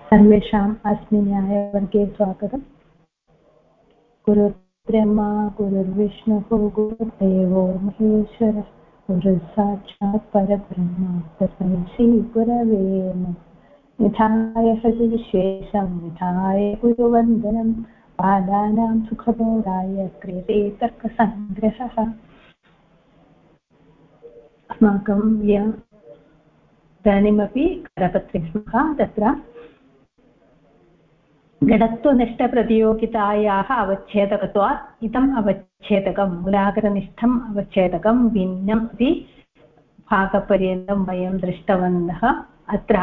सर्वेषाम् अस्मिन् न्यायवर्गे स्वागतम्। गुरुर्ब्रह्मा गुरुर्विष्णुः गुरुर्देवो महेश्वरः गुरुसाक्षात् परब्रह्म तस्मै श्रीगुरवे नमः। निधाय हृदिविशेषं निधाय गुरुवन्दनं पादानां सुखबोधाय क्रियते तर्कसङ्ग्रहः। अस्माकं इदानीमपि करपत्रे स्मः। तत्र घटत्वनिष्ठप्रतियोगितायाः अवच्छेदकत्वात् इदम् अवच्छेदकं मूलाग्रनिष्ठम् अवच्छेदकं भिन्नम् इति भागपर्यन्तं वयं दृष्टवन्तः। अत्र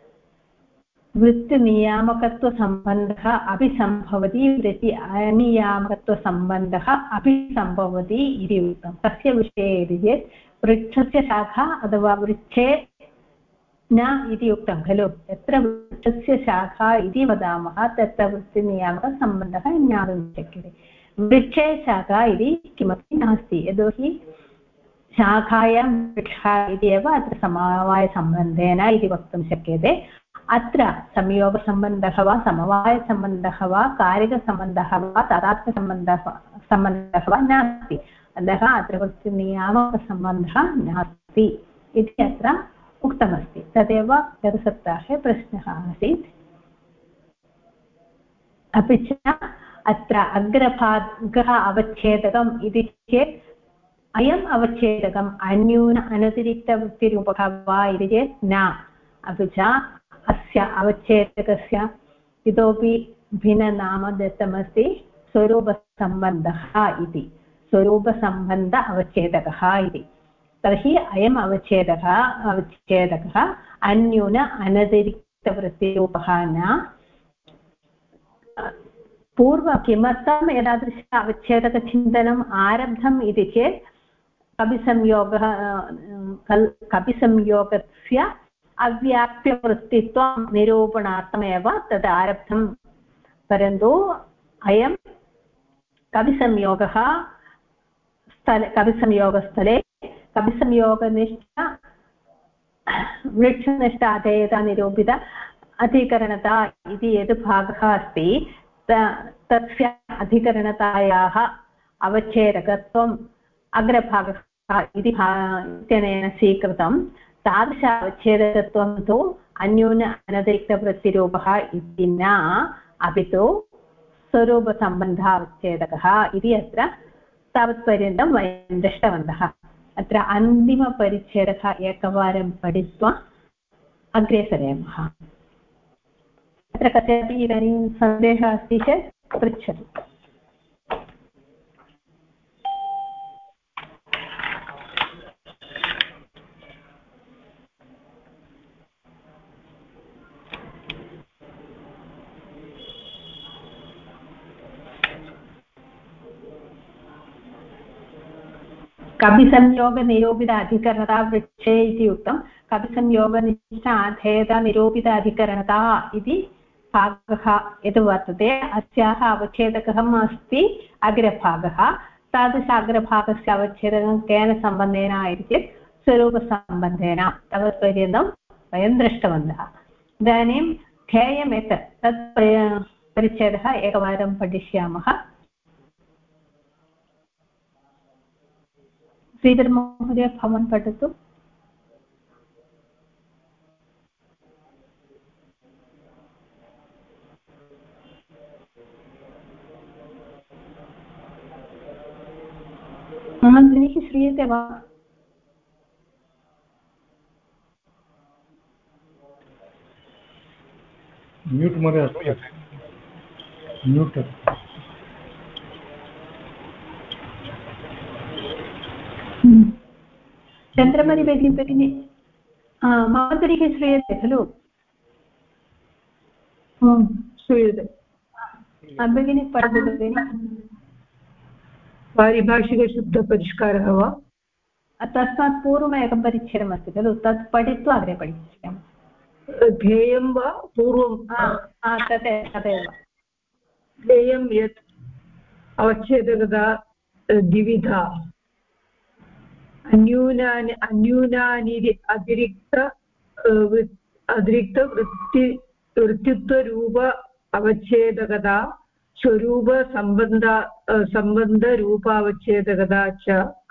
वृत्तिनियामकत्वसम्बन्धः अपि सम्भवति, वृत्ति अनियामकत्वसम्बन्धः अपि सम्भवति इति उक्तं। तस्य विषये इति चेत् वृक्षस्य शाखा अथवा वृक्षे न इति उक्तं खलु। यत्र वृक्षस्य शाखा इति वदामः तत्र वृत्तिनियामकसम्बन्धः ज्ञातुं शक्यते। वृक्षे शाखा इति किमपि नास्ति, यतोहि शाखायां वृक्षः इति एव अत्र समवायसम्बन्धेन इति वक्तुं शक्यते। अत्र संयोगसम्बन्धः वा समवायसम्बन्धः वा कारिकसम्बन्धः वा तदार्थसम्बन्धः वा नास्ति। अतः अत्र वृत्तिनियामकसम्बन्धः नास्ति इति अत्र उक्तमस्ति। तदेव गतसप्ताहे प्रश्नः आसीत्। अपि च अत्र अग्रभागः अवच्छेदकम् इति चेत् अयम् अवच्छेदकम् अन्यून अनतिरिक्तवृत्तिरूपः वा इति चेत् न। अपि च अस्य अवच्छेदकस्य इतोपि भिन्ननाम दत्तमस्ति स्वरूपसम्बन्धः इति। स्वरूपसम्बन्ध अवच्छेदकः इति। तर्हि अयम् अवच्छेदकः अन्यून अनतिरिक्तवृत्तिरूपः न। पूर्वं किमर्थम् एतादृश अवच्छेदकचिन्तनम् आरब्धम् इति चेत् कपिसंयोगस्य अव्याप्यवृत्तित्वं निरूपणार्थमेव तद् आरब्धं। परन्तु अयं कपिसंयोगस्थले कपिसंयोगनिष्ठ वृक्षनिष्ठ अधेयता निरूपित अधिकरणता इति यद् भागः अस्ति तस्य अधिकरणतायाः अवच्छेदकत्वम् अग्रभागः इत्यनेन स्वीकृतं। तादृश अवच्छेदकत्वं तु अन्यून अनतिरिक्तवृत्तिरूपः इति न, अपि तु स्वरूपसम्बन्धावच्छेदकः इति अत्र तावत्पर्यन्तं वयं दृष्टवन्तः। अत्र अन्तिमपरिच्छेदः एकवारं पठित्वा अग्रे सरेमः। अत्र कस्यापि इदानीं सन्देहः अस्ति चेत् पृच्छतु। कपिसंयोगनिरूपित अधिकरणता वृक्षे इति उक्तं। कपिसंयोगनिष्ठ अधेयता निरूपित अधिकरणता इति भागः यद् वर्तते अस्याः अवच्छेदकम् अस्ति अग्रभागः। तादृश अग्रभागस्य अवच्छेदकं केन सम्बन्धेन इति चेत् स्वरूपसम्बन्धेन। तावत्पर्यन्तं वयं दृष्टवन्तः। इदानीं ध्येयम् तत् परिच्छेदः एकवारं पठिष्यामः। श्रीधर महोदय भवान् पठतु। मम ध्वनिः श्रूयते वा? म्यूट् महोदय म्यूट्। चन्द्रमणि भगिनी मम ध्वनिः श्रूयते खलु? श्रूयते। भगिनी पठतु भगिनि। पारिभाषिकशब्दपरिष्कारः वा? तस्मात् पूर्वम् एकं परिच्छेदमस्ति खलु, तत् पठित्वा अग्रे पठिष्यामः। ध्येयं वा पूर्वं? तदेव ध्येयं यत् अवच्छेदकता द्विविधा अन्यूनानि अतिरिक्तवृत्ति वृत्तित्वरूप अवच्छेदकता सम्बन्धरूपावच्छेदकता च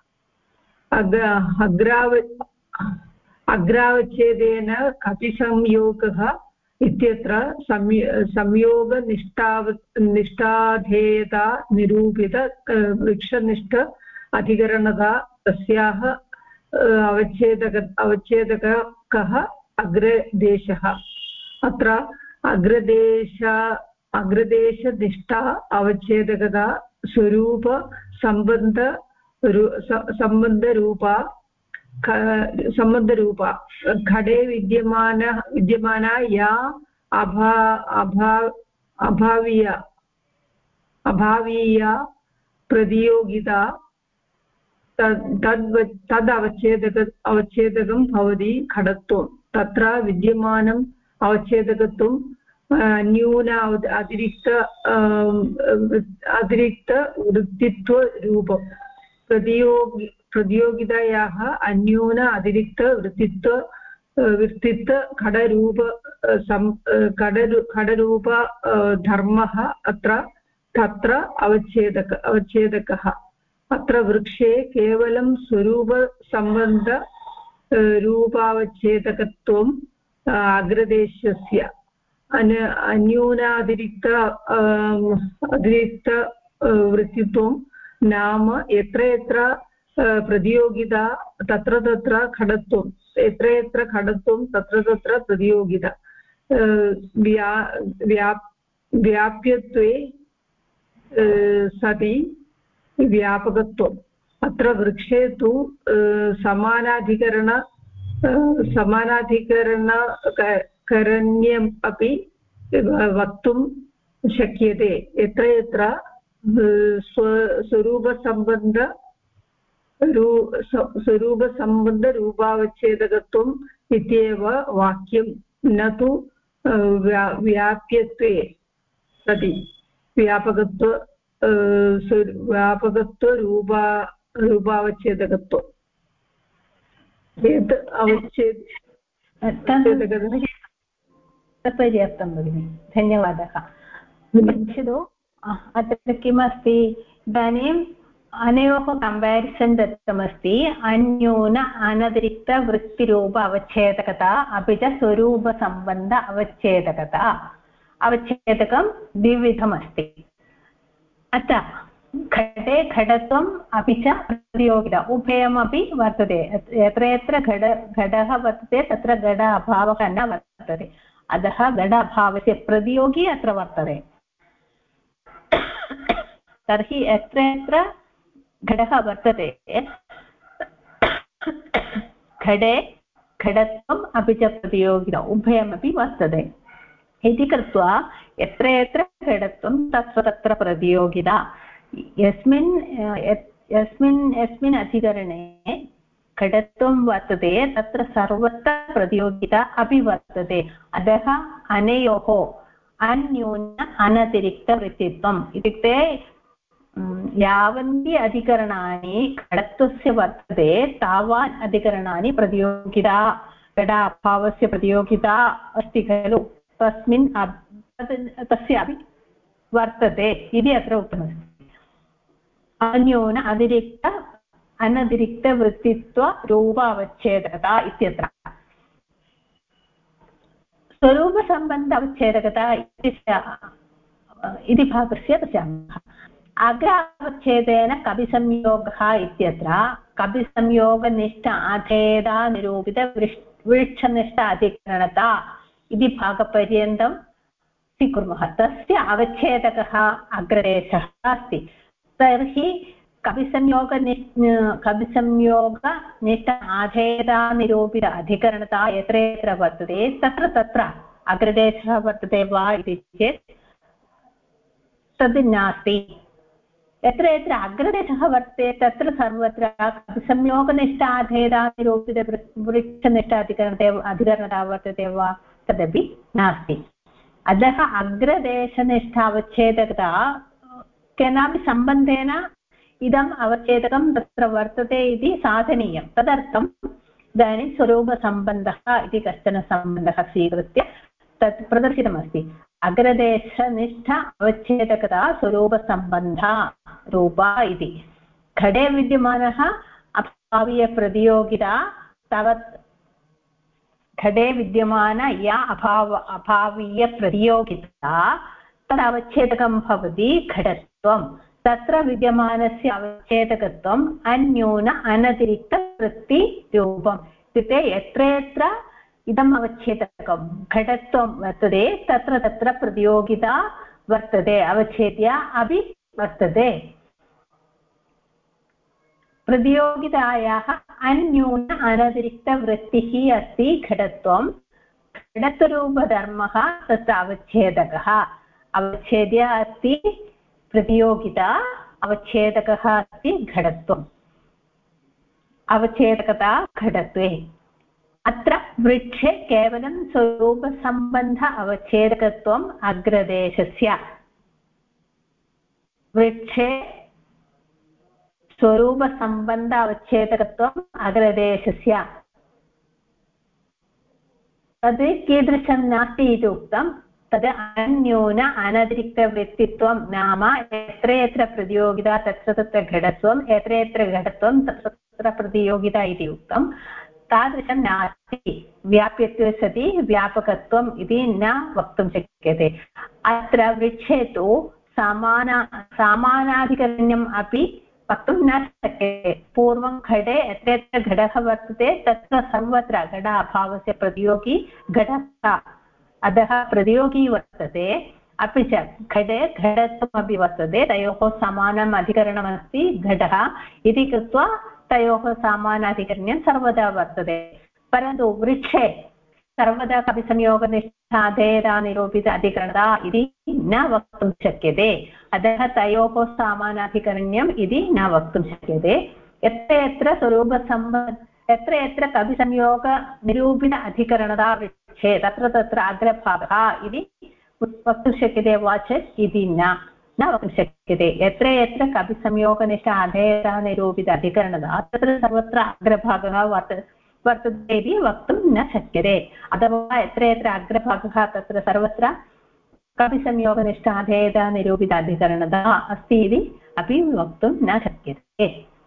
अग्रावच्छेदेन कपि संयोगः इत्यत्र संयोगनिष्ठाधेयता निरूपित वृक्षनिष्ठ अधिकरणता तस्याः अवच्छेदकः अग्रदेशः अत्र अग्रदेशनिष्ठा अवच्छेदकता स्वरूप सम्बन्धरूपा घटे विद्यमाना या अभावीया प्रतियोगिता अवच्छेदकं भवति घटत्वं तत्र विद्यमानम् अवच्छेदकत्वं न्यून अतिरिक्त वृत्तित्वरूपं प्रतियोगितायाः अन्यून अतिरिक्त वृत्तित्व घटरूप धर्मः तत्र अवच्छेदकः अत्र वृक्षे केवलं स्वरूपसम्बन्ध रूपावच्छेदकत्वम् अग्रदेशस्य अन्यूनातिरिक्त वृत्तित्वं नाम यत्र यत्र प्रतियोगिता तत्र तत्र खडत्वं यत्र यत्र खडत्वं तत्र तत्र प्रतियोगिता व्याप्यत्वे सति व्यापकत्वम् अत्र वृक्षे तु समानाधिकरणम् अपि वक्तुं शक्यते यत्र यत्र स्वरूपसम्बन्धरूपावच्छेदकत्वम् इत्येव वाक्यं न तु व्याप्यत्वे सति व्यापकत्वरूपावच्छेदकत्वम् पर्याप्तं भगिनि धन्यवादः पश्यतु अत्र किमस्ति इदानीम् अनयोः कम्पेरिसन् दत्तमस्ति अन्यून अनतिरिक्तवृत्तिरूप अवच्छेदकता अपि च स्वरूपसम्बन्ध अवच्छेदकं द्विविधमस्ति अतः घटे घटत्वम् अपि च प्रतियोगिता उभयमपि वर्तते यत्र यत्र घटः वर्तते तत्र घट अभावः न वर्तते अतः घट अभावस्य प्रतियोगी अत्र वर्तते तर्हि यत्र यत्र घटः वर्तते घटे घटत्वम् अपि च प्रतियोगिता उभयमपि वर्तते इति कृत्वा यत्र यत्र घटत्वं तत्र तत्र प्रतियोगिता यस्मिन् अधिकरणे घटत्वं वर्तते तत्र सर्वत्र प्रतियोगिता अपि वर्तते अतः अनयोः अन्यून अनतिरिक्तवृत्तित्वम् इत्युक्ते यावन्ति अधिकरणानि घटत्वस्य वर्तते तावान् अधिकरणानि प्रतियोगिता घटाभावस्य प्रतियोगिता अस्ति खलु तस्मिन् तस्य अपि वर्तते इति अत्र उक्तमस्ति अन्यून अनतिरिक्तवृत्तित्वरूपावच्छेदकता इत्यत्र स्वरूपसम्बन्ध अवच्छेदकता इति भागस्य पश्यामः अग्रावच्छेदेन कविसंयोगः इत्यत्र कविसंयोगनिष्ठ अधेदा निरूपित वृक्षनिष्ठ अधिकरणता इति भागपर्यन्तं स्वीकुर्मः तस्य अवच्छेदकः अग्रदेशः अस्ति तर्हि कविसंयोगनिष्ठ आधेदा निरूपित अधिकरणता यत्र यत्र वर्तते तत्र तत्र अग्रदेशः वर्तते वा इति चेत् तद् नास्ति यत्र यत्र अग्रदेशः वर्तते तत्र सर्वत्र कविसंयोगनिष्ठ आधेदा निरूपित वृक्षनिष्ठ अधिकरणता वर्तते वा तदपि नास्ति अतः अग्रदेशनिष्ठावच्छेदकता केनापि सम्बन्धेन इदम् अवच्छेदकं तत्र वर्तते इति साधनीयं तदर्थम् इदानीं स्वरूपसम्बन्धः इति कश्चन सम्बन्धः स्वीकृत्य तत् प्रदर्शितमस्ति अग्रदेशनिष्ठ अवच्छेदकता स्वरूपसम्बन्धा रूपा इति घटे विद्यमानः अभावीयप्रतियोगिता तावत् घटे विद्यमान या अभावीयप्रतियोगिता तद् अवच्छेदकं भवति घटत्वं तत्र विद्यमानस्य अवच्छेदकत्वम् अन्यून अनतिरिक्तवृत्तिरूपम् इत्युक्ते यत्र यत्र इदम् अवच्छेदकं घटत्वं वर्तते तत्र तत्र प्रतियोगिता वर्तते अवच्छेद्या अपि वर्तते प्रतियोगितायाः अन्यून अनतिरिक्तवृत्तिः अस्ति घटत्वं घटत्वरूपधर्मः तत्र अवच्छेदकः अवच्छेद्य अस्ति प्रतियोगिता अवच्छेदकः अस्ति घटत्वम् अवच्छेदकता घटत्वे अत्र वृक्षे केवलं स्वरूपसम्बन्ध अवच्छेदकत्वम् अग्रदेशस्य वृक्षे स्वरूपसम्बन्ध अवच्छेदकत्वम् अग्रदेशस्य तद् कीदृशं नास्ति इति उक्तं तद् अन्यून अनतिरिक्तव्यक्तित्वं नाम यत्र यत्र प्रतियोगिता तत्र तत्र घटत्वं यत्र यत्र घटत्वं तत्र तत्र प्रतियोगिता इति उक्तं तादृशं नास्ति व्याप्यत्वे सति व्यापकत्वम् इति न वक्तुं शक्यते अत्र वृक्षे तु सामानाधिकरण्यम् अपि वक्तुं न शक्यते पूर्वं घटे यत्र यत्र घटः वर्तते तत्र सर्वत्र घट अभावस्य प्रतियोगी घटः अतः प्रतियोगी वर्तते अपि च घटे घटत्वमपि वर्तते तयोः समानम् अधिकरणमस्ति घटः इति कृत्वा तयोः समानाधिकरण्यं सर्वदा वर्तते परन्तु वृक्षे सर्वदा कविसंयोगनिष्ठाधेयतानिरूपित अधिकरणता इति न वक्तुं शक्यते अतः तयोः समानाधिकरण्यम् इति न वक्तुं शक्यते यत्र यत्र स्वरूपसम्बन्ध यत्र यत्र कविसंयोगनिरूपित अधिकरणता वृक्षे तत्र तत्र अग्रभागः इति वक्तुं शक्यते वा चेत् इति न वक्तुं शक्यते यत्र यत्र कविसंयोगनिष्ठ अधेयतानिरूपित अधिकरणता तत्र सर्वत्र अग्रभागः वर्तते इति वक्तुं न शक्यते अथवा यत्र यत्र अग्रभागः तत्र सर्वत्र कविसंयोगनिष्ठ अधेयतानिरूपित अधिकरणता अस्ति इति अपि वक्तुं न शक्यते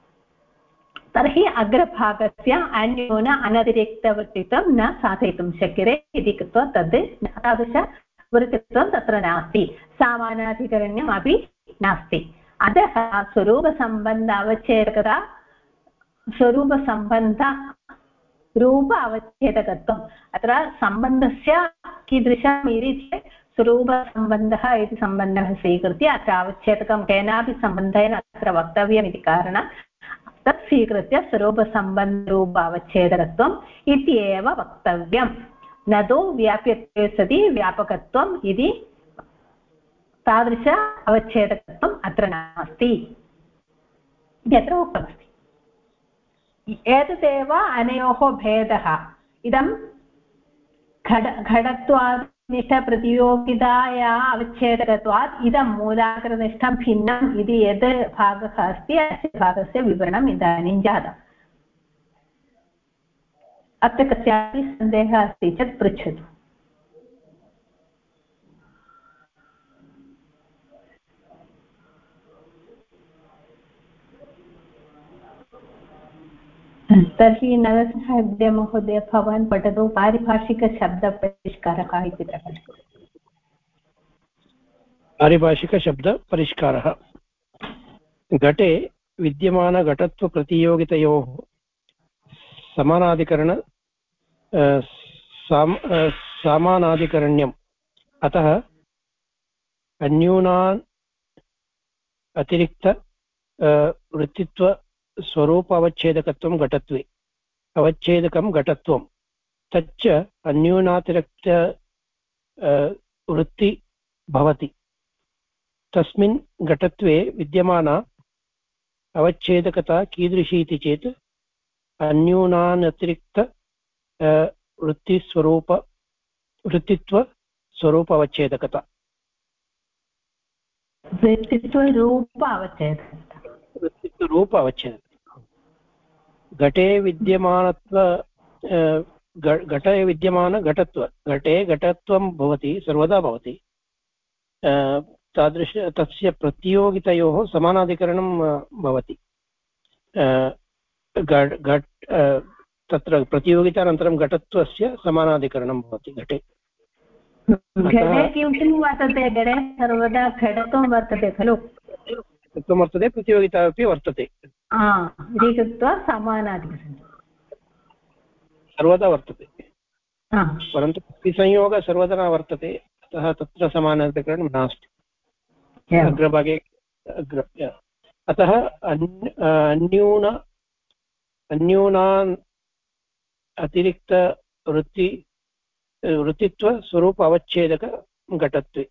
तर्हि अग्रभागस्य अन्यून अनतिरिक्तवृत्तित्वं न साधयितुं शक्यते इति कृत्वा तद् तादृशवृत्तित्वं तत्र नास्ति सामानाधिकरण्यम् अपि नास्ति अतः स्वरूपसम्बन्ध अवच्छेदकता स्वरूपसम्बन्ध रूप अवच्छेदकत्वम् अत्र सम्बन्धस्य कीदृशम् इति चेत् स्वरूपसम्बन्धः इति सम्बन्धः स्वीकृत्य अत्र अवच्छेदकं केनापि सम्बन्धेन अत्र वक्तव्यम् इति कारणात् तत् स्वीकृत्य स्वरूपसम्बन्धरूप अवच्छेदकत्वम् इत्येव वक्तव्यं न तु व्याप्यत्वे सति व्यापकत्वम् इति तादृश अवच्छेदकत्वम् अत्र नास्ति इत्यत्र उक्तमस्ति एतदेव अनयोः भेदः इदं घटत्वात् निष्ठप्रतियोगिताया अवच्छेदकत्वात् इदं मूलाग्रनिष्ठं भिन्नम् इति यद् भागः अस्ति अस्य भागस्य विवरणम् इदानीं जातम् अत्र कस्यापि सन्देहः अस्ति चेत् पृच्छतु तर्हि नरसिंहमहोदय भवान् पठतु पारिभाषिकशब्दपरिष्कारः इति प्रकरणम् पारिभाषिकशब्दपरिष्कारः घटे विद्यमानघटत्वप्रतियोगितयोः समानाधिकरण्यम् अतः अन्यूनान् अतिरिक्त वृत्तित्वस्वरूपावच्छेदकत्वं घटत्वे अवच्छेदकं घटत्वं तच्च अन्यूनातिरिक्त वृत्ति भवति तस्मिन् घटत्वे विद्यमाना अवच्छेदकता कीदृशी इति चेत् अन्यूनानतिरिक्त वृत्तित्वस्वरूप अवच्छेदकता वृत्तित्वरूप अवच्छेदकता घटे विद्यमानत्व घटे विद्यमानघटत्व घटे घटत्वं भवति सर्वदा भवति तादृश तस्य प्रतियोगितयोः समानाधिकरणं भवति तत्र प्रतियोगितानन्तरं घटत्वस्य समानाधिकरणं भवति घटे घटे किं वर्तते घटे सर्वदा घटत्वं वर्तते खलु घटत्वं वर्तते प्रतियोगिता अपि वर्तते इति कृत्वा समानाधिकरणं सर्वदा वर्तते परन्तु संयोगः सर्वदा न वर्तते अतः तत्र समानाधिकरणं नास्ति अग्रभागे अतः अन्यूनान् वृत्तित्वस्वरूप अवच्छेदकघटत्वे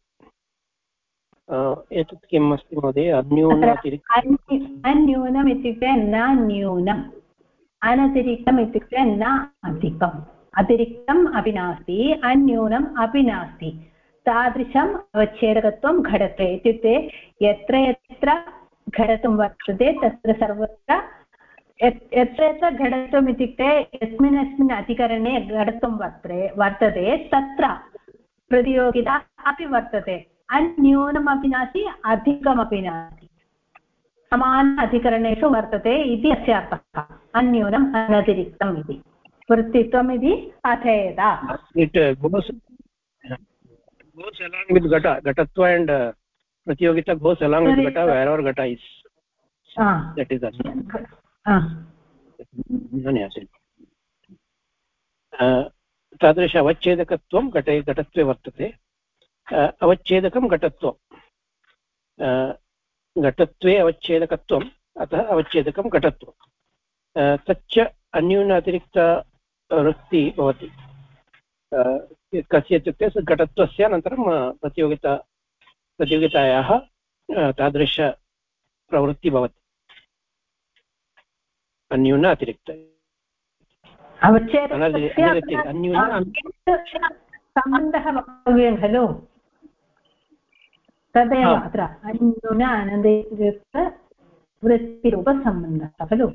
एतत् किम् अस्ति महोदय अन्यूनम् इत्युक्ते न न्यूनम् अनतिरिक्तम् इत्युक्ते न अधिकम् अतिरिक्तम् अपि नास्ति अन्यूनम् अपि नास्ति तादृशम् अवच्छेदकत्वं घटत्वे इत्युक्ते यत्र यत्र घटत्वं वर्तते तत्र सर्वत्र यत्र यत्र घटत्वम् इत्युक्ते यस्मिन् अधिकरणे घटत्वं वर्तते तत्र प्रतियोगिता अपि वर्तते अन्यूनमपि नास्ति अधिकमपि नास्ति समान अधिकरणेषु वर्तते इति अस्य अर्थः अन्यूनम् अनतिरिक्तम् इति वृत्तित्वम् इति कथयेत goes along with ghattatva and pratyogita goes along with ghata wherever ghata is that is तादृश अवच्छेदकत्वं घटत्वे वर्तते अवच्छेदकं घटत्वं घटत्वे अवच्छेदकत्वम् अतः अवच्छेदकं घटत्वं तच्च अन्यून अतिरिक्तवृत्ति भवति कस्य इत्युक्ते घटत्वस्य अनन्तरं प्रतियोगितायाः तादृशप्रवृत्तिः भवति अन्यून अतिरिक्त सम्बन्धः वक्तव्यः खलु तदेव अत्र अन्यून अनतिरिक्तवृत्तिरूपसम्बन्धः खलु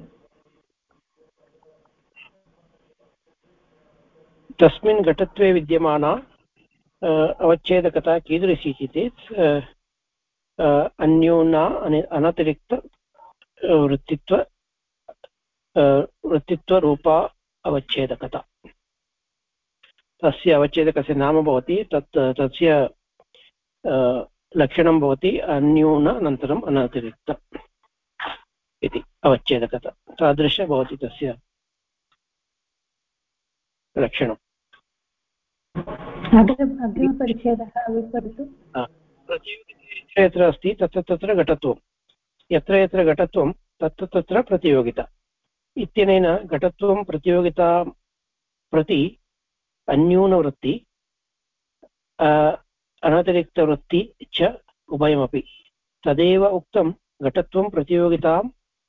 तस्मिन् घटत्वे विद्यमाना अवच्छेदकता कीदृशी चेत् अन्यूना अनतिरिक्त वृत्तित्वरूपा अवच्छेदकता तस्य अवच्छेदकस्य नाम भवति तस्य लक्षणं भवति अन्यून अनन्तरम् अनतिरिक्त इति अवच्छेदकता तादृश भवति तस्य लक्षणम् अग्रिमपरिच्छेदः विवरतु यत्र अस्ति तत्र घटत्वं यत्र यत्र घटत्वं तत्र तत्र प्रतियोगिता इत्यनेन घटत्वं प्रतियोगिता प्रति अन्यूनवृत्ति अनतिरिक्तवृत्ति च उभयमपि तदेव उक्तं घटत्वं प्रतियोगितां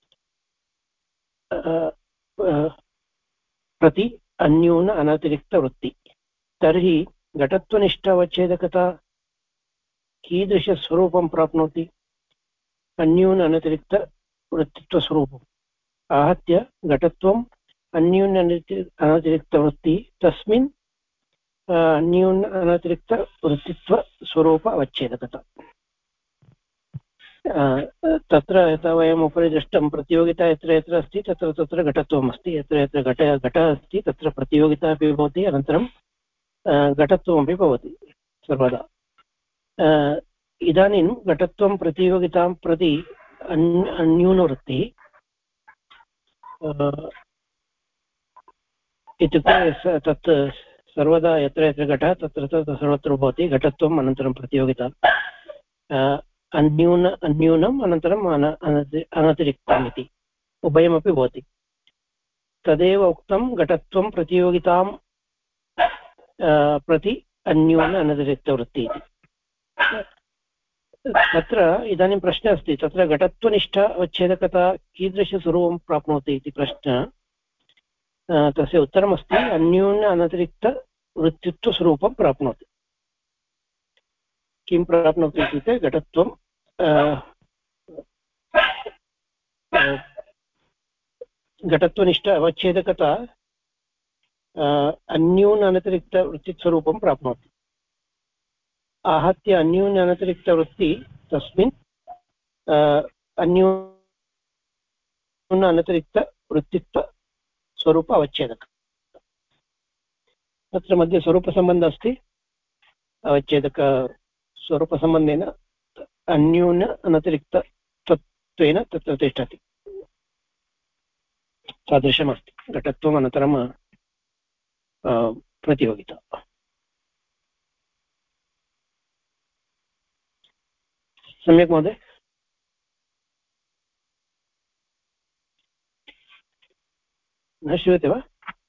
प्रति अन्यून अनतिरिक्तवृत्ति तर्हि घटत्वनिष्ठ अवच्छेदकता कीदृशस्वरूपं प्राप्नोति अन्यून अनतिरिक्तवृत्तित्वस्वरूपम् आहत्य घटत्वम् अन्यून अनतिरिक्तवृत्ति तस्मिन् अन्यून अनतिरिक्तवृत्तित्वस्वरूप अवच्छेदकता तत्र यथा वयम् उपरि दृष्टं प्रतियोगिता यत्र यत्र अस्ति तत्र तत्र घटत्वम् अस्ति यत्र यत्र घटः अस्ति तत्र प्रतियोगिता अपि भवति अनन्तरं घटत्वमपि भवति सर्वदा इदानीं घटत्वं प्रतियोगितां प्रति अन्यूनवृत्तिः इत्युक्ते तत् सर्वदा यत्र यत्र घटः तत्र तत्र सर्वत्र भवति घटत्वम् अनन्तरं प्रतियोगिता अन्यूनम् अनन्तरम् अनतिरिक्तम् इति उभयमपि भवति तदेव उक्तं घटत्वं प्रतियोगितां प्रति अन्यून अनतिरिक्तवृत्ति इति तत्र इदानीं प्रश्नः अस्ति तत्र घटत्वनिष्ठ अवच्छेदकता कीदृशस्वरूपं प्राप्नोति इति प्रश्नः तस्य उत्तरमस्ति अन्यून अनतिरिक्तवृत्तित्वस्वरूपं प्राप्नोति किं प्राप्नोति इत्युक्ते घटत्वं घटत्वनिष्ठ अवच्छेदकता अन्यून अनतिरिक्तवृत्तिस्वरूपं प्राप्नोति। आहत्य अन्यून अनतिरिक्तवृत्ति तस्मिन् अन्यून अनतिरिक्तवृत्तित्वस्वरूप अवच्छेदक। तत्र मध्ये स्वरूपसम्बन्धः अस्ति। अवच्छेदकस्वरूपसम्बन्धेन अन्यून अनतिरिक्तत्वेन तत्र तिष्ठति। तादृशमस्ति घटत्वम् अनन्तरं प्रतियोगिता। सम्यक् महोदय। न श्रूयते वा?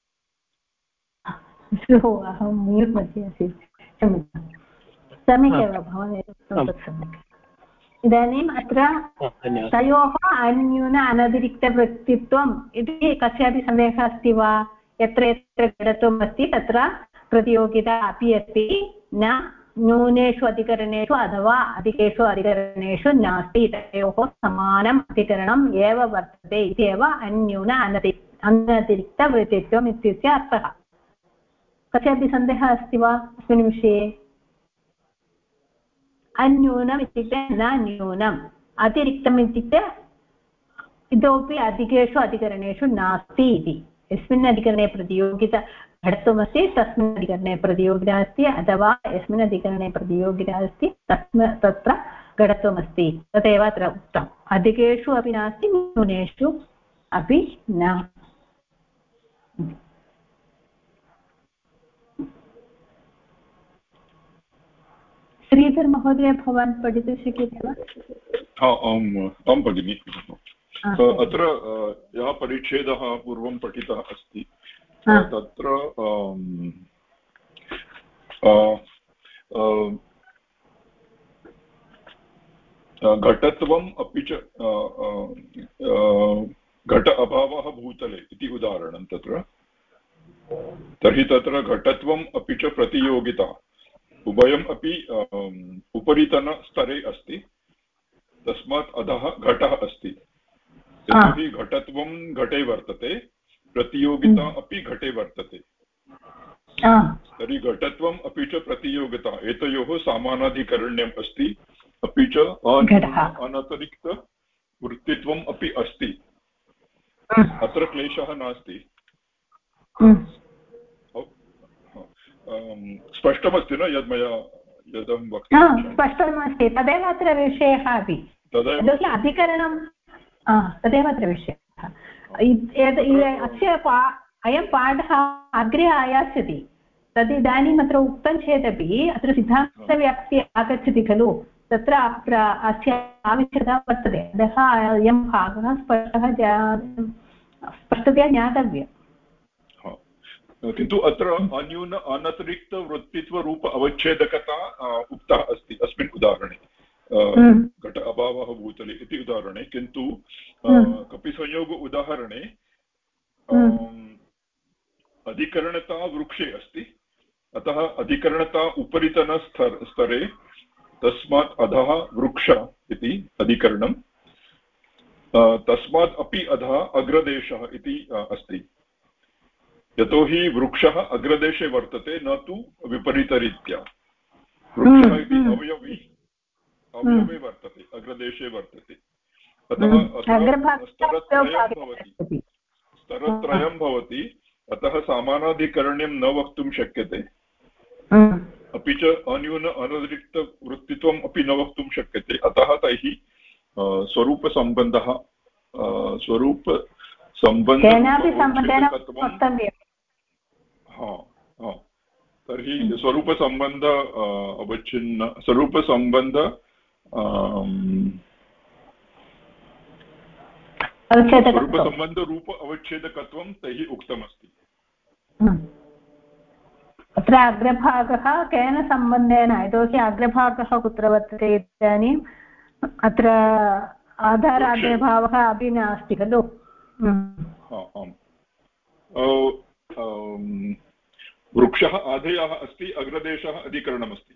अहं म्यूट् मध्ये आसीत्, क्षम्यतां। सम्यक् एव भवान् सम्यक्। इदानीम् अत्र तयोः अन्यून अनतिरिक्तवृत्तित्वम् इति कस्यापि सन्देहः अस्ति वा? यत्र यत्र घटत्वम् अस्ति तत्र प्रतियोगिता अपि अस्ति। न न्यूनेषु अधिकरणेषु अथवा अधिकेषु अधिकरणेषु नास्ति। तयोः समानम् अधिकरणम् एव वर्तते इति एव अन्यून अनतिरिक्तवृत्तित्वम् इत्यस्य अर्थः। कस्यापि सन्देहः अस्ति वा अस्मिन् विषये? अन्यूनम् इत्युक्ते न न्यूनम्, अतिरिक्तम् इत्युक्ते इतोपि अधिकेषु अधिकरणेषु नास्ति इति। यस्मिन् अधिकरणे प्रतियोगिता घटत्वमस्ति तस्मिन् अधिकरणे प्रतियोगिता अस्ति, अथवा यस्मिन् अधिकरणे प्रतियोगिता अस्ति तत्र घटत्वमस्ति। तदेव अत्र उक्तम्। अधिकेषु अपि नास्ति, न्यूनेषु अपि न। श्रीधर महोदय, भवान् पठितुं शक्यते वा? आं भगिनि। अत्र यः परिच्छेदः पूर्वं पठितः अस्ति तत्र घटत्वम् अपि च घट अभावः भूतले इति उदाहरणं तत्र। तर्हि तत्र घटत्वम् अपि च प्रतियोगिता उभयम् अपि उपरितनस्तरे अस्ति। तस्मात् अधः घटः अस्ति। यतोहि घटत्वं घटे वर्तते, प्रतियोगिता अपि घटे वर्तते। तर्हि घटत्वम् अपि च प्रतियोगिता एतयोः समानाधिकरण्यम् अस्ति, अपि च अनतिरिक्तवृत्तित्वम् अपि अस्ति। अत्र क्लेशः नास्ति। स्पष्टमस्ति न यदहं वक्तुं स्पष्टमस्ति। तदेव अत्र विषयः अपि। अधिकरणं तदेव अत्र विषयः। अस्य अयं पाठः अग्रे आयास्यति। तद् इदानीम् अत्र उक्तं चेदपि अत्र सिद्धान्तव्याप्तिः आगच्छति खलु, तत्र अस्य आवश्यकता वर्तते। अतः अयं भागः स्पष्टतया ज्ञातव्यः। किन्तु अत्र अन्यून अनतिरिक्तवृत्तित्वरूप अवच्छेदकता उक्ता अस्ति अस्मिन् उदाहरणे। घट अभावः भूतले इति उदाहरणे। किन्तु कपिसंयोग उदाहरणे अधिकरणता वृक्षे अस्ति। अतः अधिकरणता उपरितनस्तरे, तस्मात् अधः वृक्ष इति अधिकरणं। तस्मात् अपि अधः अग्रदेशः इति अस्ति। यतोहि वृक्षः अग्रदेशे वर्तते, न तु विपरीतरीत्या। वृक्षः इति अवयवे वर्तते, अग्रदेशे वर्तते। अतः स्तरत्रयं भवति। अतः समानाधिकरण्यं न वक्तुं शक्यते। अपि च अन्यून अनतिरिक्तवृत्तित्वम् अपि न वक्तुं शक्यते। अतः तैः तर्हि स्वरूपसम्बन्ध अवच्छिन्न स्वरूपसम्बन्ध स्वरूपसम्बन्धरूप अवच्छेदकत्वं तैः उक्तमस्ति। अत्र अग्रभागः केन सम्बन्धेन? यतोहि अग्रभागः कुत्र वर्तते इदानीम्? अत्र आधाराग्रभावः अपि नास्ति खलु। वृक्षः आधेयः अस्ति, अग्रदेशः अधिकरणमस्ति।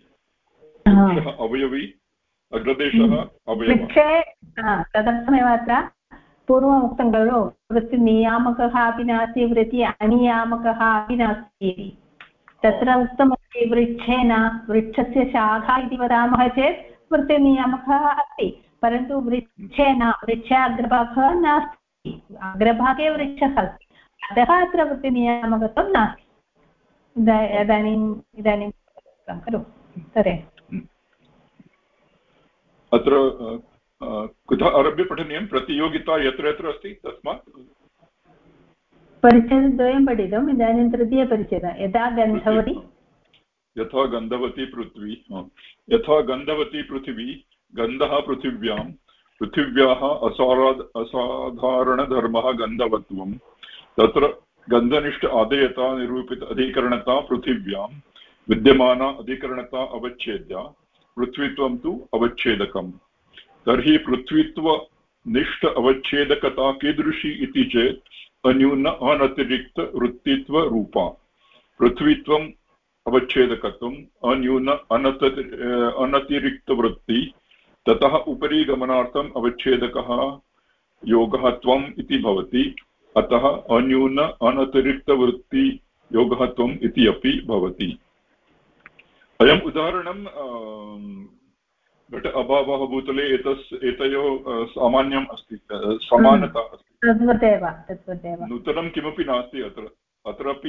वृक्षः अवयवी, अग्रदेशः अवयवः। वृक्षे तदर्थमेव अत्र पूर्वम् उक्तं खलु वृत्तिनियामकः अपि नास्ति वृत्ति अनियामकः अपि नास्ति इति तत्र उक्तमस्ति वृक्षेण वृक्षस्य शाखा इति वदामः चेत् वृत्तिनियामकः अस्ति परन्तु वृक्षेण वृक्षाग्रभागः नास्ति अग्रभागे वृक्षः अस्ति अतः अत्र वृत्तिनियामकत्वं नास्ति इदानीं खलु तदेव अत्र कुतः आरभ्य पठनीयं प्रतियोगिता यत्र यत्र अस्ति तस्मात् परिच्छेदद्वयं पठितुम् इदानीं तृतीयपरिच्छेदः यथा गन्धवती पृथिवी गन्धः पृथिव्यां पृथिव्याः असाधारणधर्मः गन्धवत्वं तत्र गन्धनिष्ठ आदेयता निरूपित अधिकरणता पृथिव्यां विद्यमाना अधिकरणता अवच्छेद्या पृथ्वीत्वं तु अवच्छेदकम् तर्हि पृथ्वीत्वनिष्ठ अवच्छेदकता कीदृशी इति चेत् अन्यून अनतिरिक्त वृत्तित्वरूपा पृथ्वीत्वम् अवच्छेदकत्वम् अन्यून अनतिरिक्तवृत्ति ततः उपरि गमनार्थम् अवच्छेदकः योगः त्वम् इति भवति अतः अन्यून अनतिरिक्तवृत्ति योगः त्वम् इति अपि भवति अयम् उदाहरणं घट अभावः भूतले एतयोः सामान्यम् अस्ति समानता अस्ति तद्वदेव नूतनं किमपि नास्ति अत्रापि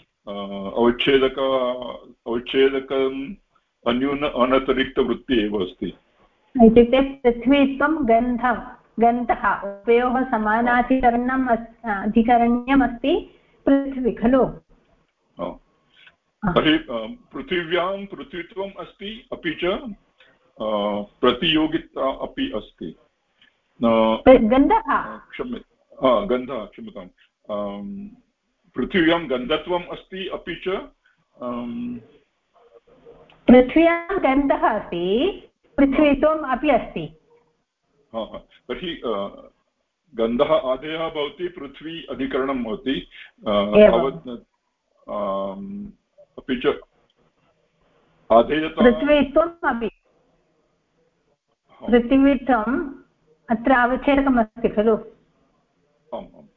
अवच्छेदकम् अन्यून अनतिरिक्तवृत्ति एव अस्ति इत्युक्ते पृथ्वीत्वं गन्धः उभयोः समानाधिकरणम् अधिकरण्यमस्ति पृथ्वी खलु तर्हि पृथिव्यां पृथ्वीत्वम् अस्ति अपि च प्रतियोगिता अपि अस्ति गन्धः क्षम्यतां पृथिव्यां गन्धत्वम् अस्ति अपि च पृथ्व्यां गन्धः अस्ति पृथ्वीत्वम् अपि अस्ति तर्हि गन्धः आदेयः भवति पृथ्वी अधिकरणं भवति अपि च आदेयता पृथ्वीत्वम् अपि पृथिवीत्वम् अत्र अवच्छेदकमस्ति खलु आम् आम्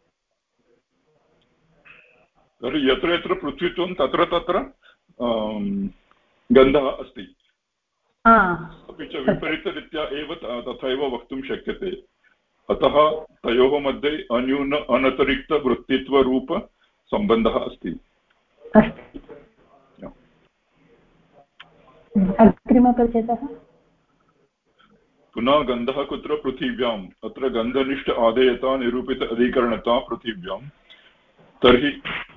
तर्हि यत्र यत्र पृथ्वीत्वं तत्र तत्र गन्धः अस्ति अपि च विपरीतरीत्या एव तथैव वक्तुं शक्यते अतः तयोः मध्ये अन्यून अनतिरिक्तवृत्तित्वरूपसम्बन्धः अस्ति अग्रिमपरिच्छेदः पुनः गन्धः कुत्र पृथिव्याम् अत्र गन्धनिष्ठ आदेयता निरूपित अधिकरणता पृथिव्यां तर्हि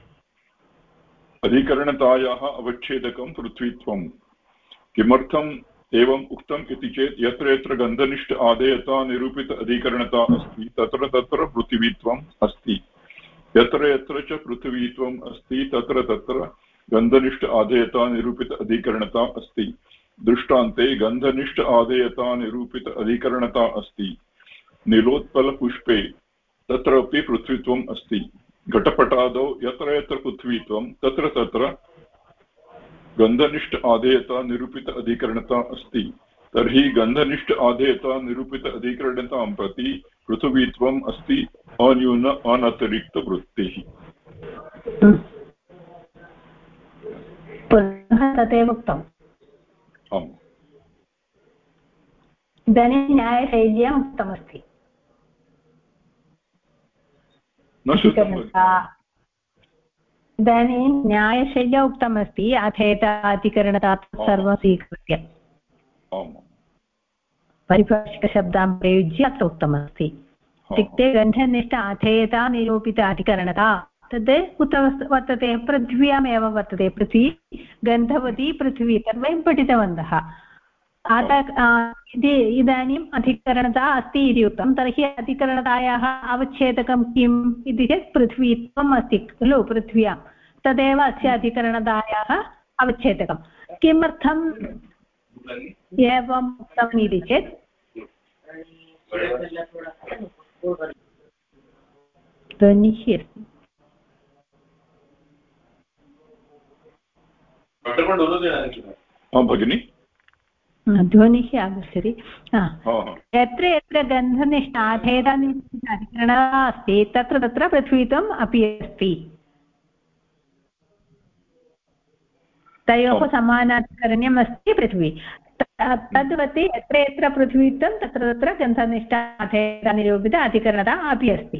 अधिकरणतायाः अवच्छेदकं पृथ्वीत्वं किमर्थम् एवम् उक्तम् इति चेत् यत्र यत्र गन्धनिष्ठ आदेयता निरूपित अधिकरणता अस्ति तत्र तत्र पृथिवीत्वम् अस्ति यत्र यत्र च पृथिवीत्वम् अस्ति तत्र तत्र गन्धनिष्ठ आदेयता निरूपित अधिकरणता अस्ति दृष्टान्ते गन्धनिष्ठ आदेयता निरूपित अधिकरणता अस्ति नीलोत्पलपुष्पे तत्रापि पृथ्वीत्वम् अस्ति घटपटादौ यत्र यत्र पृथ्वीत्वं तत्र तत्र गन्धनिष्ठ आदेयता निरूपित अधिकरणता अस्ति तर्हि गन्धनिष्ठ आदेयता निरूपित अधिकरणतां प्रति पृथ्वीत्वम् अस्ति अन्यून अनतिरिक्तवृत्तिः तदेव उक्तम् आम् इदानीं न्यायशैल्याम् उक्तमस्ति इदानीं न्यायशैल्या उक्तमस्ति अथेताधिकरणता सर्वं स्वीकृत्य परिभाषिकशब्दान् प्रयुज्य अत्र उक्तमस्ति इत्युक्ते गन्धनिष्ठ अथेता निरूपित अधिकरणता तद् कुत्र वर्तते पृथ्व्यामेव वर्तते पृथ्वी गन्धवती पृथ्वी सर्वं पठितवन्तः इदानीम् अधिकरणता अस्ति इति उक्तं तर्हि अधिकरणतायाः अवच्छेदकं किम् इति चेत् पृथ्वीत्वम् अस्ति खलु पृथ्व्यां तदेव अस्य अधिकरणतायाः अवच्छेदकं किमर्थम् एवम् उक्तम् इति चेत् ध्वनिः अस्ति भगिनि ध्वनिः आगच्छति यत्र यत्र गन्धनिष्ठाभेदाधिकरणः अस्ति तत्र तत्र पृथ्वीत्वम् अपि अस्ति तयोः समानाधिकरण्यम् अस्ति पृथ्वी तद्वति यत्र यत्र पृथ्वीत्वं तत्र तत्र गन्धनिष्ठाभेदनिरूपित अधिकरणता अपि अस्ति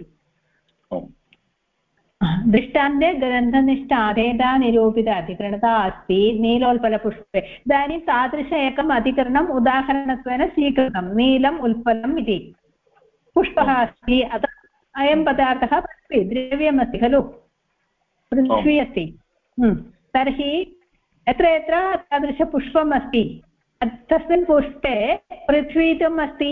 दृष्टान्ते गन्धनिष्ठ अभेदानिरूपित अधिकरणता अस्ति नीलोल्पलपुष्पे इदानीं तादृश एकम् अधिकरणम् उदाहरणत्वेन स्वीकृतं नीलम् उल्पलम् इति पुष्पः अस्ति अतः अयं पदार्थः पृथ्वी द्रव्यमस्ति खलु पृथ्वी अस्ति तर्हि यत्र यत्र तादृशपुष्पम् अस्ति तस्मिन् पुष्पे पृथ्वीत्वम् अस्ति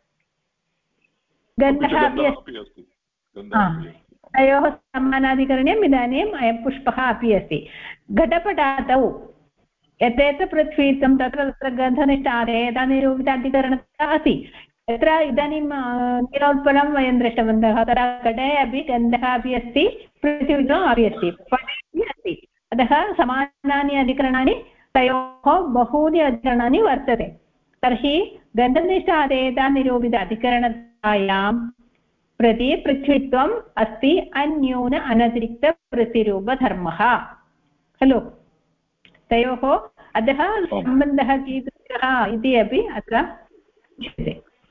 गन्धः अपि अस्ति तयोः समानाधिकरण्यम् इदानीम् अयं पुष्पः अपि अस्ति घटपटादौ यत्र यत्र पृथ्वीत्वं तत्र तत्र गन्धनिष्ठाभेदानिरूपिताधिकरणता अस्ति यत्र इदानीं नीलोत्पलं वयं दृष्टवन्तः तत्र घटे अपि गन्धः अपि अस्ति पृथ्वीत्वम् अपि अस्ति पटे अपि अस्ति अतः समानानि अधिकरणानि तयोः बहूनि अधिकरणानि वर्तते तर्हि गन्धनिष्ठाभेदानिरूपित अधिकरणतायां प्रति पृथ्वीत्वम् अस्ति अन्यून अनतिरिक्तप्रतिरूपधर्मः खलु तयोः अतः सम्बन्धः कीदृशः इति अपि अत्र उच्यते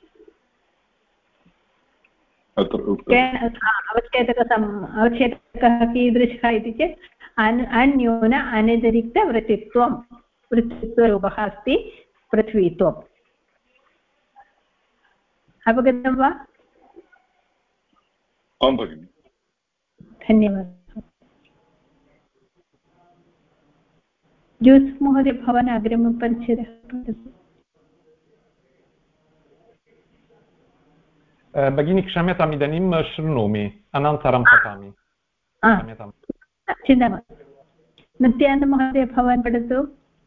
अवच्छेदकः कीदृशः इति चेत् अन्यून अनतिरिक्तवृत्तित्वं वृत्तित्वरूपः अस्ति पृथ्वीत्वम् अवगतं वा आं भगिनि धन्यवादः जोसेफ् महोदय भवान् अग्रिमपरिच्छेदः भगिनी क्षम्यताम् इदानीं शृणोमि अनन्तरं पठामि चिन्ता मास्तु नित्यानन्दमहोदय भवान् पठतु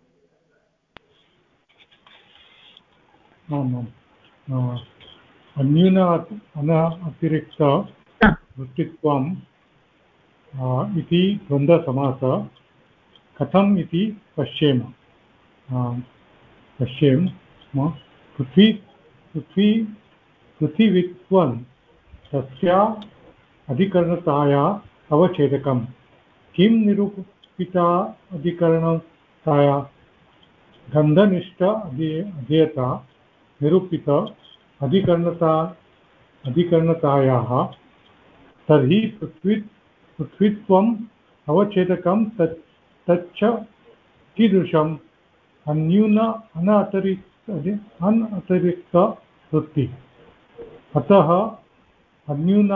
अन्यून अतिरिक्त वृत्तित्वम् इति द्वन्द्वसमासः कथम् इति पश्येम पृथिवीत्वं तस्य अधिकरणताया अवच्छेदकं किं निरूपिता अधिकरणताया गन्धनिष्ठ अधेयता निरूपित अधिकरणतायाः तर्हि पृथ्वीत्वम् अवच्छेदकं तच्च कीदृशम् अन्यून अनतिरिक्तवृत्ति अतः अन्यून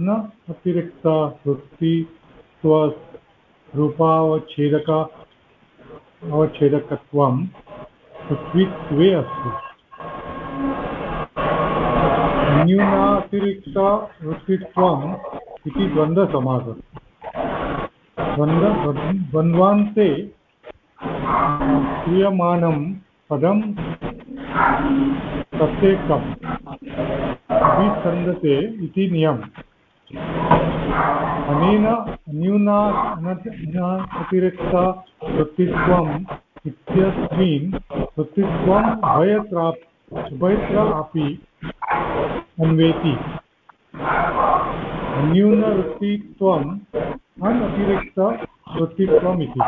अवच्छेदकत्वं पृथ्वीत्वे अस्ति अन्यूनातिरिक्तवृत्तित्वम् इति द्वन्द्वसमासः द्वन्द्वान्ते क्रियमाणं पदं प्रत्येकम् अभिसन्दते इति नियमः अनेन अन्यूनातिरिक्तवृत्तित्वम् इत्यस्मिन् वृत्तित्वम् उभयत्र अपि अन्वेति अन्यूनवृत्तित्वम् अनतिरिक्तवृत्तित्वम् इति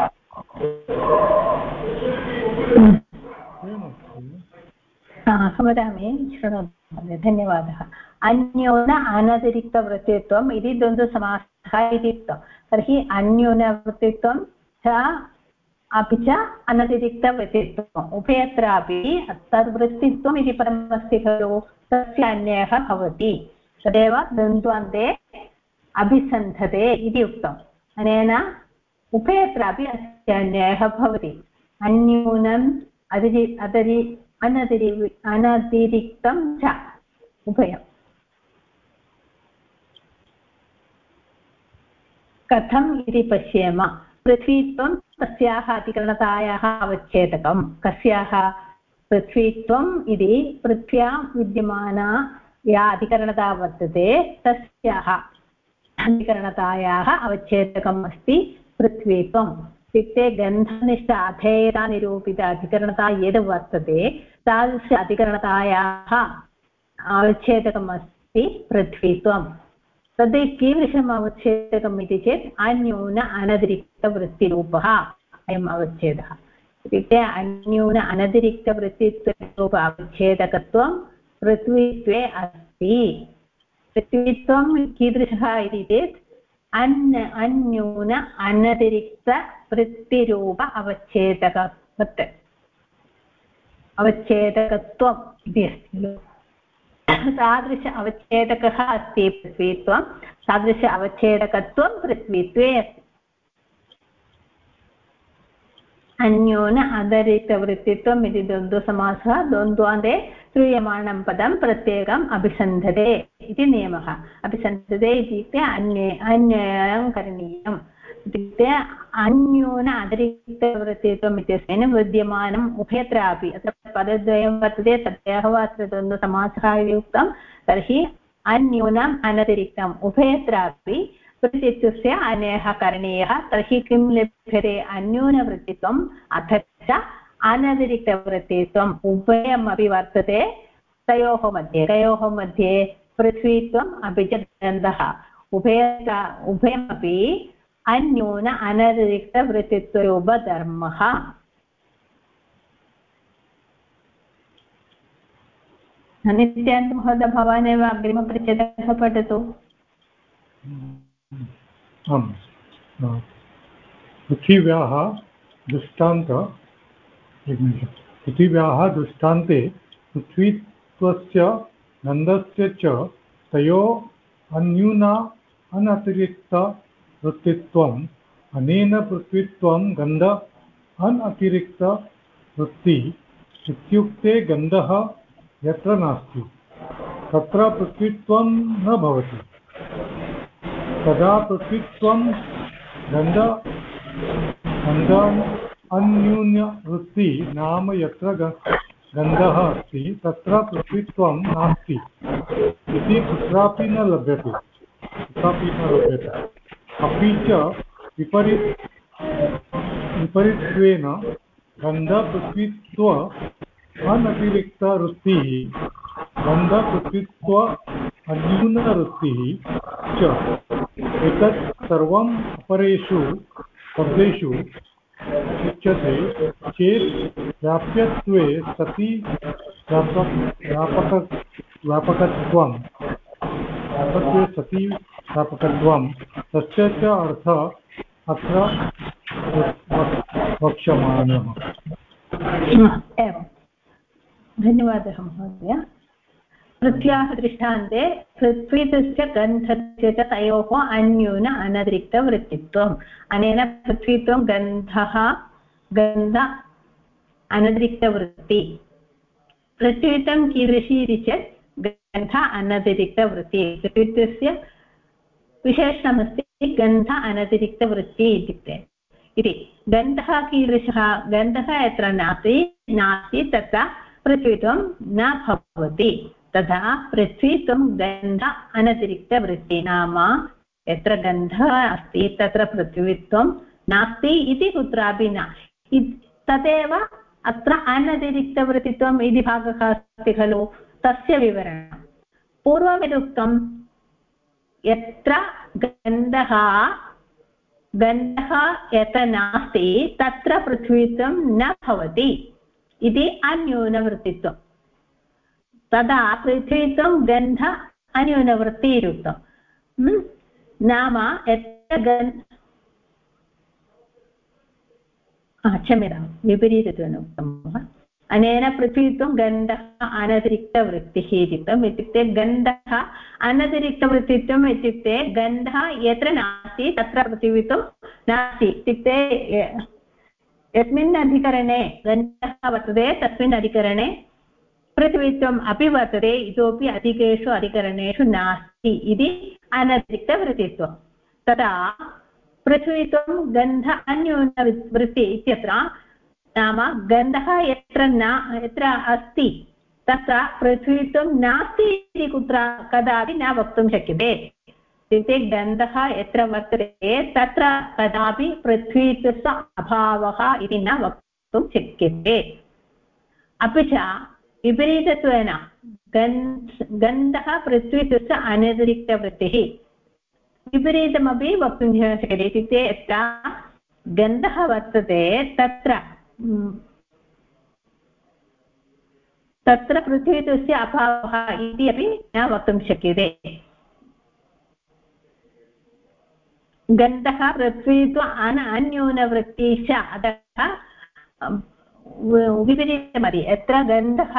वदामि शृणोतु धन्यवादः अन्यून अनतिरिक्तवृत्तित्वम् इति द्वन्द्वसमासः इति उक्तं तर्हि अन्यूनवृत्तित्वं च अपि च अनतिरिक्तवृत्तित्वम् उभयत्रापि तद्वृत्तित्वम् इति पदमस्ति खलु तस्य अन्यः भवति तदेव द्वन्द्वान्ते अभिसन्धते इति उक्तम् अनेन उभयत्रापि अस्य अन्यः भवति अन्यूनम् अनतिरिक्तं च उभयम् कथम् इति पश्येम पृथ्वीत्वं तस्याः अधिकरणतायाः अवच्छेदकं कस्याः पृथ्वीत्वम् इति पृथ्व्यां विद्यमाना या अधिकरणता वर्तते तस्याः अधिकरणतायाः अवच्छेदकम् अस्ति पृथ्वीत्वम् इत्युक्ते गन्धनिष्ठ अधेयतानिरूपित अधिकरणता यद् वर्तते तादृश अधिकरणतायाः अवच्छेदकम् अस्ति पृथ्वीत्वं। तद् कीदृशम् अवच्छेदकम् इति चेत् अन्यून अनतिरिक्तवृत्तिरूपः अयम् अवच्छेदः। इत्युक्ते अन्यून अनतिरिक्तवृत्तित्वरूप अवच्छेदकत्वं पृथ्वीत्वे अस्ति। पृथ्वीत्वं कीदृशः इति चेत् अन्यून अनतिरिक्तवृत्तिरूप अवच्छेदकत्वम् इति अस्ति। तादृश अवच्छेदकः अस्ति पृथ्वीत्वं, तादृश अवच्छेदकत्वं पृथ्वीत्वे अस्ति। अन्यून अतिरिक्तवृत्तित्वम् इति द्वन्द्वसमासः द्वन्द्वान्ते श्रूयमाणं पदं प्रत्येकम् अभिसन्धते इति नियमः। अभिसन्धते इत्युक्ते अन्वयं करणीयम् इत्युक्ते अन्यून अतिरिक्तवृत्तित्वम् इत्यस्मिन् विद्यमानम् उभयत्रापि अत्र पदद्वयं वर्तते, तस्याः वा अत्र द्वन्द्वसमासः इति उक्तं, तर्हि अन्यूनम् अनतिरिक्तम् उभयत्रापि वृत्तित्वस्य अन्यः करणीयः। तर्हि किं लभ्यते? अन्यूनवृत्तित्वम् अथ च अनतिरिक्तवृत्तित्वम् उभयमपि वर्तते तयोः मध्ये। कयोः मध्ये? पृथ्वीत्वम् अपि च गन्धः उभयमपि अन्यून अनतिरिक्तवृत्तित्वरूपधर्मः। नित्यानन्द महोदय, भवान् एव अग्रिमपरिच्छेदः पठतु। पृथिव्याः दृष्टान्ते पृथ्वीत्वस्य गन्धस्य च तयोः अन्यूना अनतिरिक्तवृत्तित्वम् अनेन पृथ्वीत्वं गन्ध अनतिरिक्तवृत्ति इत्युक्ते गन्धः यत्र नास्ति तत्र पृथ्वीत्वं न भवति। तदा पृथ्वीत्वं अन्यूनवृत्ति नाम यत्र गन्धः अस्ति तत्र पृथ्वीत्वं नास्ति इति कुत्रापि न लभ्यते। अपि च विपरीत्वेन गन्धपृथ्वीत्व अनतिरिक्तवृत्तिः गन्धपृथ्वीत्व अन्यूनवृत्तिः च एतत् सर्वम् अपरेषु शब्देषु उच्यते चेत् व्याप्यत्वे सति व्यापकत्वं तस्य च अर्थः अत्र वक्ष्यमाणः। धन्यवादः महोदय। पृथ्व्याः दृष्टान्ते पृथ्वीतस्य गन्धस्य च तयोः अन्यून अनतिरिक्तवृत्तित्वम् अनेन पृथ्वीत्वं गन्ध अनतिरिक्तवृत्ति। पृथ्वीत्वं कीदृशी इति चेत् गन्ध अनतिरिक्तवृत्ति। पृथ्वीत्वस्य विशेषणमस्ति गन्ध अनतिरिक्तवृत्ति इत्युक्ते इति। गन्धः कीदृशः? गन्धः यत्र नास्ति तत्र पृथ्वीत्वं न भवति। तथा पृथ्वीत्वं गन्ध अनतिरिक्तवृत्ति नाम यत्र गन्धः अस्ति तत्र पृथ्वीत्वं नास्ति इति कुत्रापि न। तदेव अत्र अनतिरिक्तवृत्तित्वम् इति भागः अस्ति खलु, तस्य विवरणं पूर्वमिदुक्तं। यत्र गन्धः यत्र नास्ति तत्र पृथ्वीत्वं न भवति इति अन्यूनवृत्तित्वं। तदा पृथ्वीत्वं गन्ध अन्यूनवृत्तिरुक्तं नाम यत्र क्षम्यतां विपरीतत्वेन उक्तं। अनेन पृथ्वीत्वं गन्धः अनतिरिक्तवृत्तिः इत्युक्तम्। इत्युक्ते गन्धः अनतिरिक्तवृत्तित्वम् इत्युक्ते गन्धः यत्र नास्ति तत्र पृथ्वीत्वं नास्ति। इत्युक्ते यस्मिन् अधिकरणे गन्धः वर्तते तस्मिन् अधिकरणे पृथ्वीत्वम् अपि वर्तते, इतोपि अधिकेषु अधिकरणेषु नास्ति इति अनतिरिक्तवृत्तित्वं। तदा पृथ्वीत्वं गन्ध अन्यूनवृत्ति इत्यत्र नाम गन्धः यत्र अस्ति तत्र पृथ्वीत्वं नास्ति इति कदापि न वक्तुं शक्यते। इत्युक्ते गन्धः यत्र वर्तते तत्र कदापि पृथ्वीत्वस्य अभावः इति न वक्तुं शक्यते। अपि च विपरीतत्वेन गन्धः पृथ्वीत्वस्य अनतिरिक्तवृत्तिः विपरीतमपि वक्तुं शक्यते इत्युक्ते यत्र गन्धः वर्तते तत्र पृथ्वीत्वस्य अभावः इति अपि न वक्तुं शक्यते गन्धः पृथ्वीत्व अन्यूनवृत्ति च अतः विपरीतमपि यत्र गन्धः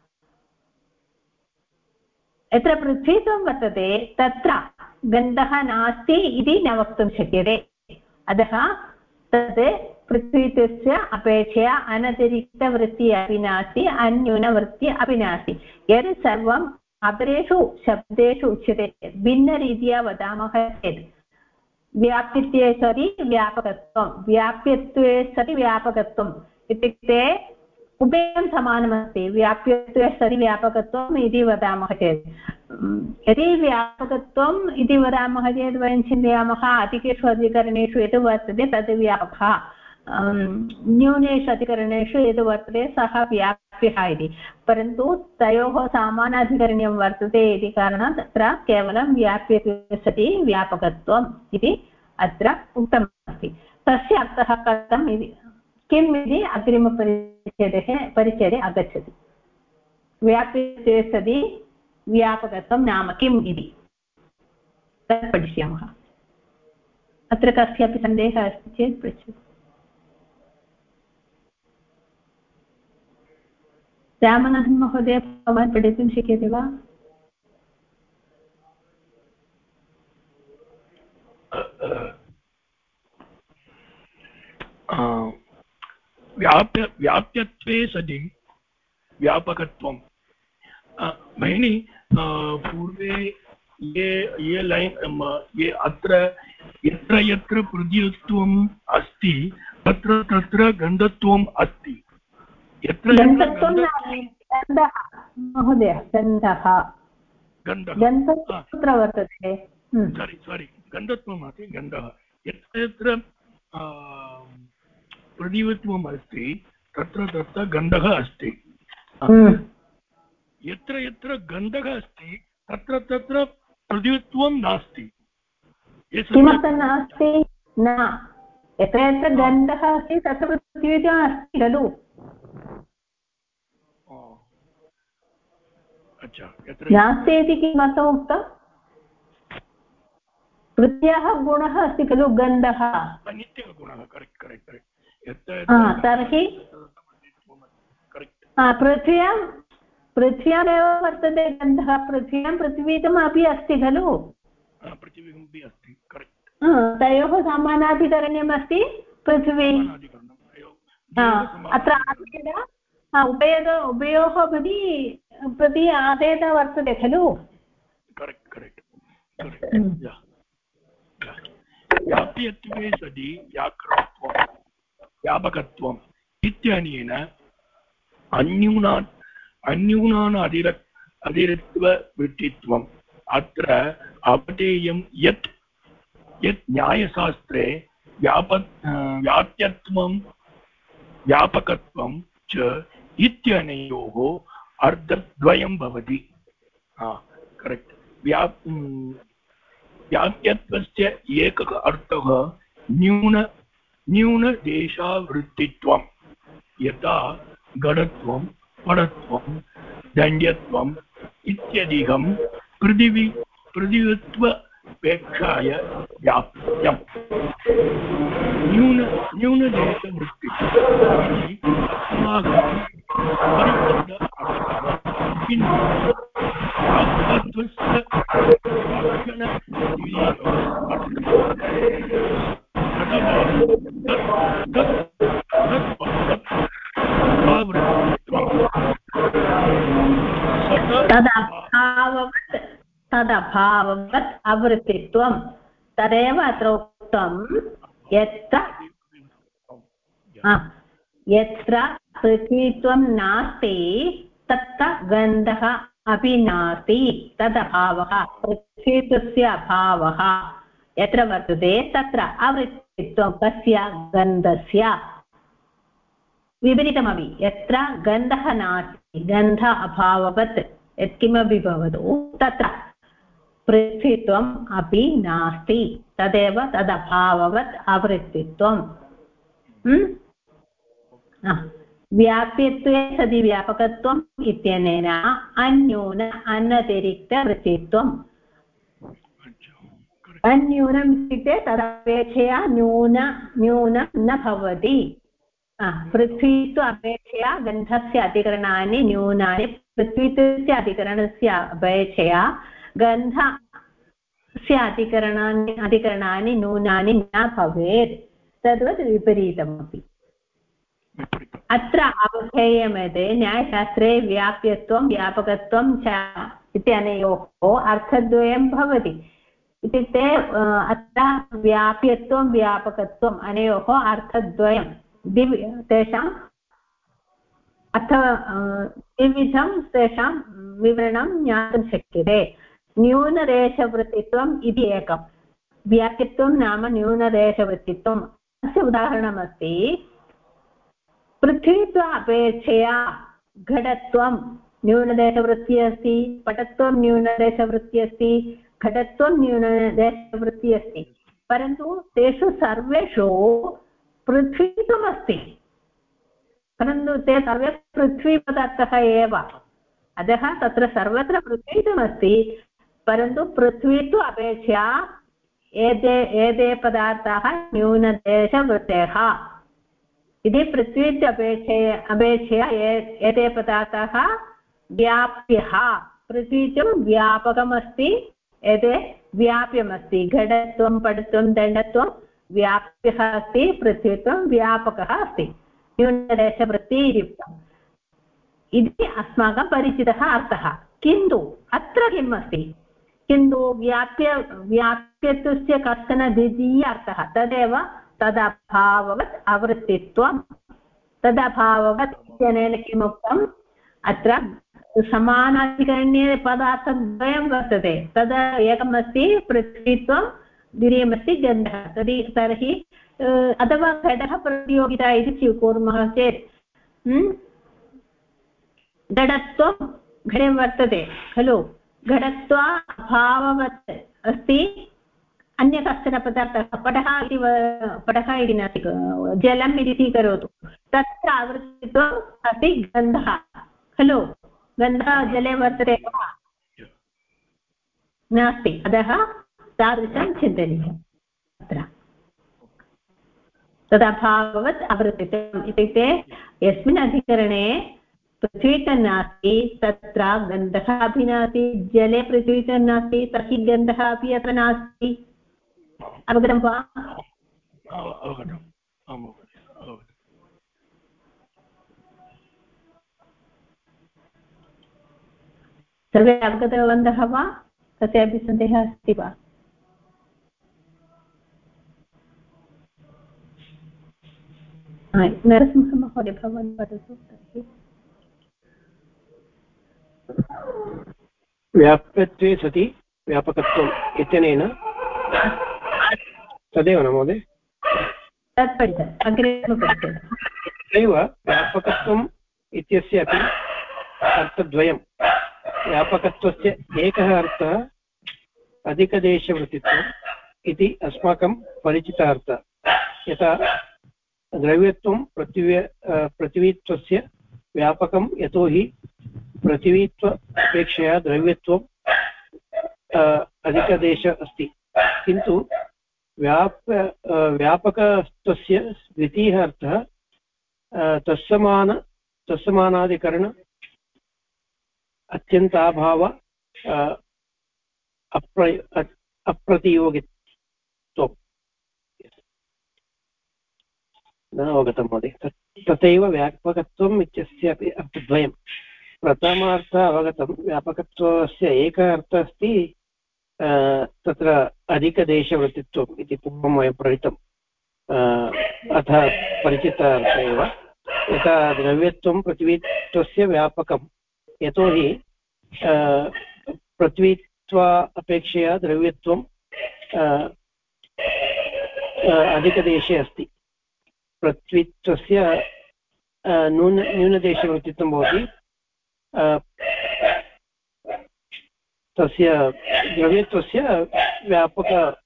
यत्र पृथ्वीत्वं वर्तते तत्र गन्धः नास्ति इति न वक्तुं शक्यते अतः तत् पृथ्वीत्वस्य अपेक्षया अनतिरिक्तवृत्तिः अपि नास्ति अन्यूनवृत्तिः अपि नास्ति यत् सर्वम् अपरेषु शब्देषु उच्यते भिन्नरीत्या वदामः चेत् व्याप्तित्वे सति व्यापकत्वं व्याप्यत्वे सति व्यापकत्वम् इत्युक्ते उभयं समानमस्ति व्याप्यत्वे सति व्यापकत्वम् इति वदामः चेत् यदि व्यापकत्वम् इति वदामः चेत् वयं चिन्तयामः अधिकेषु अधिकरणेषु यत् वर्तते तद् व्यापकः न्यूनेषु अधिकरणेषु यद् वर्तते सः व्याप्यः इति परन्तु तयोः समानाधिकरण्यं वर्तते इति कारणात् तत्र केवलं व्याप्यत्वे सति व्यापकत्वम् इति अत्र उक्तमस्ति तस्य अर्थः कथम् इति किम् इति अग्रिमपरिच्छेदे आगच्छति व्याप्यत्वे सति व्यापकत्वं नाम किम् इति तत् पठिष्यामः अत्र कस्यापि सन्देहः अस्ति चेत् पृच्छतु रामनाथन् महोदय भवान् पठितुं शक्यते वा व्याप्यत्वे सति व्यापकत्वं भगिनी पूर्वे ये लाइन ये अत्र यत्र यत्र पृथ्वीत्वम् अस्ति तत्र तत्र गन्धत्वम् अस्ति यत्र महोदय गन्धः कुत्र वर्तते सारी गन्धत्वम् अस्ति गन्धः यत्र यत्र पृथ्वीत्वम् अस्ति तत्र तत्र गन्धः अस्ति यत्र यत्र गन्धः अस्ति तत्र तत्र पृथ्वीत्वं नास्ति किमर्थं नास्ति न यत्र यत्र गन्धः अस्ति तत्र पृथ्वीत्वम् अस्ति खलु नास्ति इति किमर्थम् उक्तम् पृथ्व्याः गुणः अस्ति खलु गन्धः नित्यगुणः करेक्ट् तर्हि पृथ्व्यामेव वर्तते गन्धः पृथ्व्यां पृथ्वीतम् अपि अस्ति खलु तयोः समानाधिकरण्यम् अस्ति पृथ्वी अत्र उभयोः प्रति आदेशः वर्तते खलु व्याप्यत्वे सति व्यापकत्वम् इत्यनेन अन्यूनान् अतिरिक्तवृत्तित्वम् अत्र अपठेयं यत् न्यायशास्त्रे व्याप्यत्वं व्यापकत्वं च इत्यनयोः अर्थद्वयं भवति करेक्ट् व्याप्यत्वस्य एकः अर्थः न्यूनदेशावृत्तित्वं यथा घटत्वं पटत्वं दण्ड्यत्वम् इत्यादिकं पृथिवीत्वपेक्षाय व्याप्यम् न्यूनदेशवृत्तिः तदभाववत् आवृत्तित्वं तदेव अत्र उक्तं यत्र पृथ्वीत्वं नास्ति तत्र गन्धः अपि नास्ति तदभावः पृथ्वीत्वस्य अभावः यत्र वर्तते तत्र आवृत्तित्वं कस्य गन्धस्य विपरीतमपि यत्र गन्धः नास्ति गन्ध अभाववत् यत्किमपि भवतु तत्र पृथ्वीत्वम् अपि नास्ति तदेव तदभाववत् आवृत्तित्वम् व्याप्यत्वे सति व्यापकत्वम् इत्यनेन अन्यून अनतिरिक्तवृत्तित्वम् अन्यूनम् इत्युक्ते तदपेक्षया न्यूनं न भवति पृथ्वीत्व अपेक्षया गन्धस्य अधिकरणानि न्यूनानि पृथ्वीत्वस्य अधिकरणस्य अपेक्षया गन्धस्य अधिकरणानि न्यूनानि न भवेत् तद्वत् विपरीतमपि अत्र अवधेयमते न्यायशास्त्रे व्याप्यत्वं व्यापकत्वं च इत्यनयोः अर्थद्वयं भवति इत्युक्ते अत्र व्याप्यत्वं व्यापकत्वम् अनयोः अर्थद्वयं तेषाम् अथ द्विविधं तेषां विवरणं ज्ञातुं शक्यते न्यूनदेशवृत्तित्वम् इति एकं व्याप्यत्वं नाम न्यूनदेशवृत्तित्वम् अस्य उदाहरणमस्ति पृथ्वीत्व अपेक्षया घटत्वं न्यूनदेशवृत्तिः अस्ति पटत्वं न्यूनदेशवृत्तिः अस्ति घटत्वं न्यूनदेशवृत्तिः अस्ति परन्तु तेषु सर्वेषु पृथ्वीत्वमस्ति परन्तु ते सर्वे पृथ्वीपदार्थः एव अतः तत्र सर्वत्र पृथ्वीत्वमस्ति परन्तु पृथ्वीत्व अपेक्षया एते पदार्थाः न्यूनदेशवृत्तयः इति पृथ्वीत्व अपेक्षया एते पदार्थाः व्याप्यः पृथ्वीत्वं व्यापकमस्ति एते व्याप्यमस्ति घटत्वं पटत्वं दण्डत्वं व्याप्यः अस्ति पृथ्वीत्वं व्यापकः अस्ति न्यूनदेशवृत्तियुक्तम् इति अस्माकं परिचितः अर्थः किन्तु अत्र किम् अस्ति किन्तु व्याप्यत्वस्य कश्चन द्वितीय अर्थः तदेव तदभाववत् आवृत्तित्वं तदभाववत् इत्यनेन किमुक्तम् अत्र समानाधिकरण्ये पदार्थद्वयं वर्तते तद् एकमस्ति पृथ्वीत्वं द्वितीयमस्ति गन्धः तर्हि अथवा घटः प्रतियोगिता इति स्वीकुर्मः चेत् घटत्वं घटे वर्तते खलु घटत्वा अभाववत् अस्ति अन्य कश्चन पदार्थः पटः इति नास्ति जलम् इति स्वीकरोतु तत्र आवृत्तित्वम् अस्ति गन्धः खलु गन्धः जले वर्तते वा नास्ति अतः तादृशं चिन्तनीयम् अत्र तदभाववत् आवृत्तित्वम् इत्युक्ते यस्मिन् अधिकरणे पृथ्वीतः नास्ति तत्र गन्धः अपि नास्ति जले पृथ्वीतः नास्ति तर्हि गन्धः अपि अत्र नास्ति अवगतं वा सर्वे अवगतवन्तः वा कस्यापि सन्देहः अस्ति वा नरसिंहमहोदय भवान् वदतु तर्हि व्याप्यत्वे सति व्यापकत्वम् इत्यनेन तदेव न महोदय तदेव व्यापकत्वम् इत्यस्य अपि अर्थद्वयं व्यापकत्वस्य एकः अर्थः अधिकदेशवृत्तित्वम् इति अस्माकं परिचितः अर्थः यथा द्रव्यत्वं पृथिवीत्वस्य व्यापकं यतोहि पृथिवीत्व अपेक्षया द्रव्यत्वम् अधिकदेश अस्ति किन्तु व्यापकत्वस्य द्वितीयः अर्थः तत्समानाधिकरण अत्यन्ताभाव अप्रतियोगित्वम् न अवगतं महोदय तथैव व्यापकत्वम् इत्यस्य अपि अर्थद्वयं प्रथमार्थः अवगतं व्यापकत्वस्य एकः अर्थः अस्ति तत्र अधिकदेशवृत्तित्वम् इति पूर्वं वयं पठितम् अतः परिचितः अर्थः एव यथा द्रव्यत्वं पृथ्वीत्वस्य व्यापकं यतोहि पृथ्वीत्व अपेक्षया द्रव्यत्वं अधिकदेशे अस्ति पृथ्वीत्वस्य न्यूनदेशवृत्तित्वं भवति तस्य द्रव्यत्वस्य व्यापक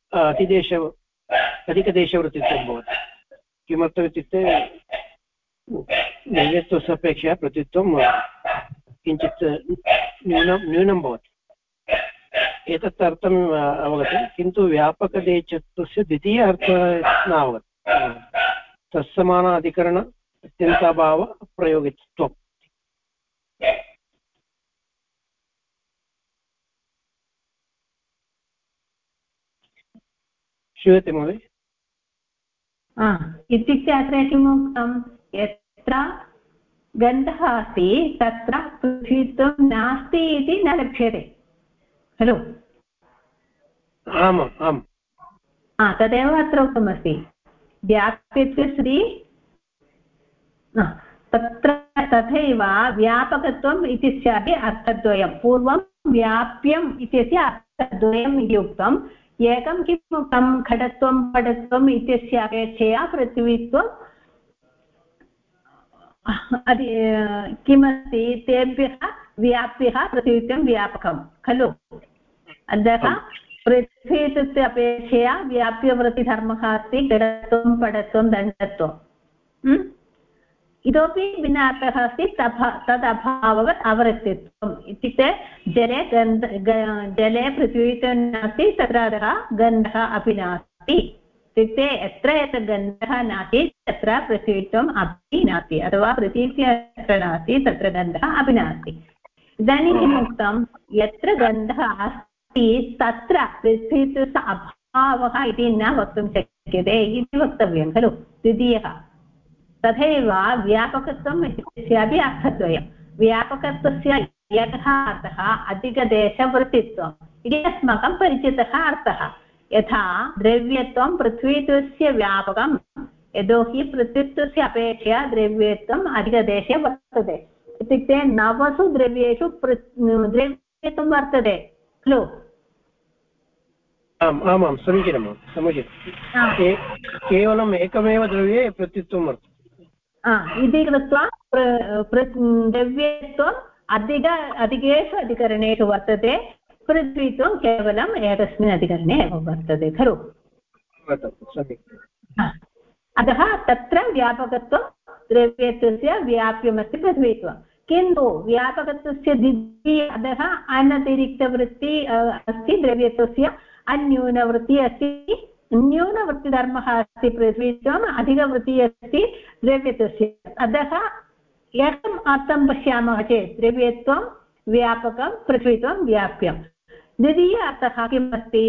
अधिकदेशवृत्तित्वं भवति किमर्थमित्युक्ते द्रव्यत्वस्य अपेक्षया प्रतित्वं किञ्चित् न्यूनं भवति एतत् अर्थम् अवगतं किन्तु व्यापकदेशत्वस्य द्वितीय अर्थः न अवगतं तत्समान अधिकरण अत्यन्ताभाव अप्रयोगित्वम् श्रूयते महोदय इत्युक्ते अत्र किम् उक्तं यत्र गन्धः अस्ति तत्र पृथ्वीत्वं नास्ति इति न लक्ष्यते खलु आमाम् आम् तदेव अत्र उक्तमस्ति व्याप्यत्वे सति तत्र तथैव व्यापकत्वम् इत्यस्यापि अर्थद्वयं पूर्वं व्याप्यम् इत्यस्य अर्थद्वयम् इति उक्तम् एकं किम् उक्तं घटत्वं पटत्वम् इत्यस्य अपेक्षया पृथ्वीत्वं किमस्ति तेभ्यः व्याप्यः पृथ्वीत्वं व्यापकं खलु अतः पृथ्वीत्वस्य अपेक्षया व्याप्यवृत्तिधर्मः अस्ति घटत्वं पटत्वं दण्डत्वम् इतोपि भिन्नार्थः अस्ति तदभाववत् अवृत्तित्वम् इत्युक्ते जले पृथ्वीत्वं नास्ति तत्र अधः गन्धः अपि नास्ति इत्युक्ते यत्र यत्र गन्धः नास्ति तत्र पृथ्वीत्वम् अपि नास्ति अथवा पृथ्वीत्वं यत्र नास्ति तत्र गन्धः अपि नास्ति इदानीं किम् उक्तं यत्र गन्धः अस्ति तत्र पृथ्वीत्वस्य अभावः इति न वक्तुं शक्यते इति वक्तव्यं खलु द्वितीयः तथैव व्यापकत्वम् इत्यस्यापि अर्थद्वयं व्यापकत्वस्य एकः अर्थः अधिकदेशवृत्तित्वम् इति अस्माकं परिचितः अर्थः यथा द्रव्यत्वं पृथ्वीत्वस्य व्यापकं यतोहि पृथ्वीत्वस्य अपेक्षया द्रव्यत्वम् अधिकदेशे वर्तते इत्युक्ते नवसु द्रव्येषु द्रव्यत्वं वर्तते खलु आम् आमां समीचीनं केवलम् एकमेव द्रव्ये पृथ्वीत्वं वर्तते इति कृत्वा द्रव्यत्वम् अधिकेषु अधिकरणेषु वर्तते पृथ्वीत्वं केवलम् एकस्मिन् अधिकरणे एव वर्तते खलु अतः तत्र व्यापकत्वं द्रव्यत्वस्य व्याप्यमस्ति पृथ्वीत्वं किन्तु व्यापकत्वस्य द्वितीय अतः अनतिरिक्तवृत्ति अस्ति द्रव्यत्वस्य अन्यूनवृत्तिः अस्ति न्यूनवृत्तिधर्मः अस्ति पृथ्वीत्वम् अधिकवृत्तिः अस्ति द्रव्यत्वस्य अतः एकम् अर्थं पश्यामः चेत् द्रव्यत्वं व्यापकं पृथ्वीत्वं व्याप्यं द्वितीय अर्थः किम् अस्ति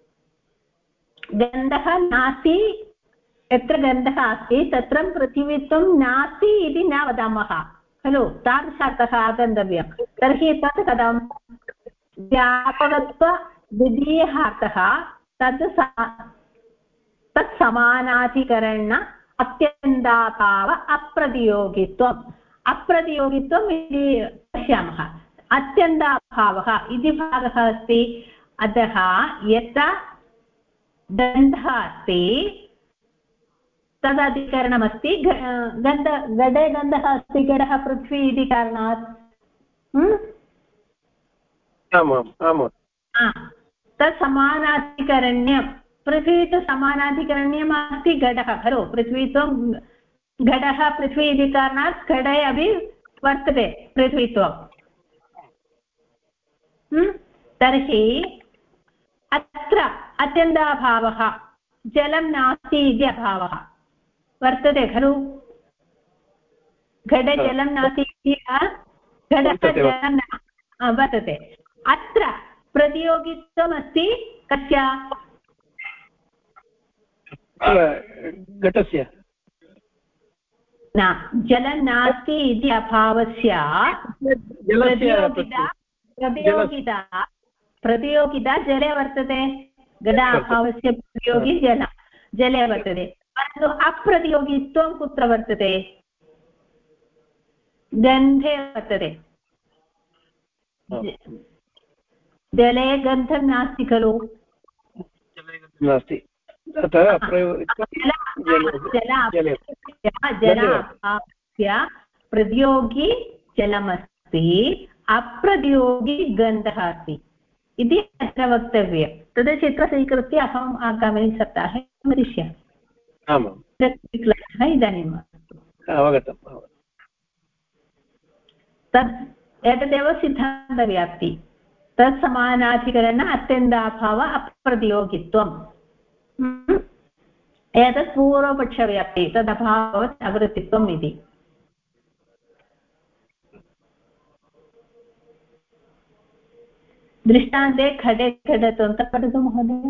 गन्धः नास्ति यत्र गन्धः अस्ति तत्र पृथ्वीत्वं नास्ति इति न वदामः खलु तादृशार्थः आगन्तव्यं तर्हि तत् कथं व्यापकत्व द्वितीयः अर्थः तत् समानाधिकरण अत्यन्ताभाव अप्रतियोगित्वम् इति पश्यामः अत्यन्ताभावः इति भागः अस्ति अतः यत्र गन्धः अस्ति तदधिकरणमस्ति घटे गन्धः अस्ति घटः पृथ्वी इति कारणात् तत् समानाधिकरण्यं पृथ्वी तु समानाधिकरण्यम् अस्ति घटः खलु पृथ्वीत्वं घटः पृथ्वी इति कारणात् घटे अपि वर्तते पृथ्वीत्वं तर्हि अत्र अत्यन्ताभावः जलं नास्ति इति अभावः वर्तते खलु घटे जलं नास्ति इति घटः जलं वर्तते अत्र प्रतियोगित्वमस्ति कस्य घटस्य न जलं नास्ति इति अभावस्य प्रतियोगिता जले वर्तते घट अभावस्य प्रतियोगी जले वर्तते परन्तु अप्रतियोगित्वं कुत्र वर्तते गन्धे वर्तते जले गन्धं नास्ति खलु प्रतियोगी जलमस्ति अप्रतियोगी गन्धः अस्ति इति अत्र वक्तव्यं तद् चित्रं स्वीकृत्य अहम् आगामिनि सप्ताहे वदिष्यामि क्लासः इदानीम् अवगतम् तत् एतदेव सिद्धान्तव्याप्ति तत् समानाधिकरण अत्यन्ताभाव अप्रतियोगित्वम् एतत् पूर्वपक्षव्याप्ति तदभावत् अवृत्तित्वम् इति दृष्टान्ते घटे घटत्वं तत् पठतु महोदय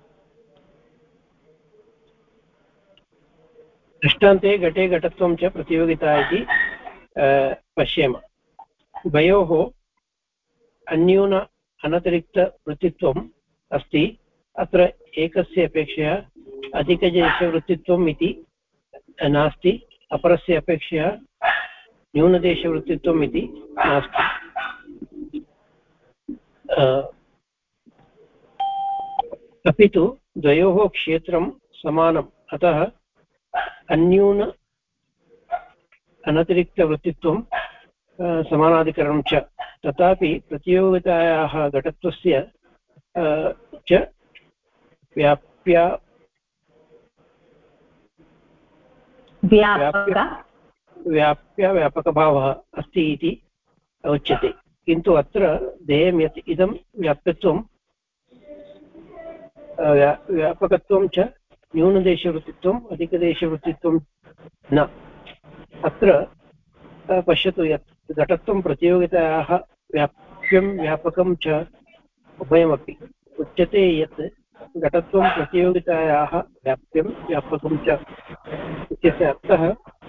दृष्टान्ते घटे घटत्वं च प्रतियोगिता इति पश्येम द्वयोः अन्यून अनतिरिक्तवृत्तित्वम् अस्ति अत्र एकस्य अपेक्षया अधिकदेशवृत्तित्वम् इति नास्ति अपरस्य अपेक्षया न्यूनदेशवृत्तित्वम् इति नास्ति अपि तु द्वयोः क्षेत्रं समानम् अतः अन्यून अनतिरिक्तवृत्तित्वं समानाधिकरणं च तथापि प्रतियोगितायाः घटत्वस्य च व्यापकभावः अस्ति इति उच्यते किन्तु अत्र ध्येयं यत् इदं व्याप्यत्वं व्यापकत्वं च न्यूनदेशवृत्तित्वम् अधिकदेशवृत्तित्वं न अत्र पश्यतु यत् घटत्वं प्रतियोगितायाः व्याप्यं व्यापकं च उभयमपि उच्यते यत् घटत्वं प्रतियोगितायाः व्याप्यं व्यापकं च इत्यस्य अर्थः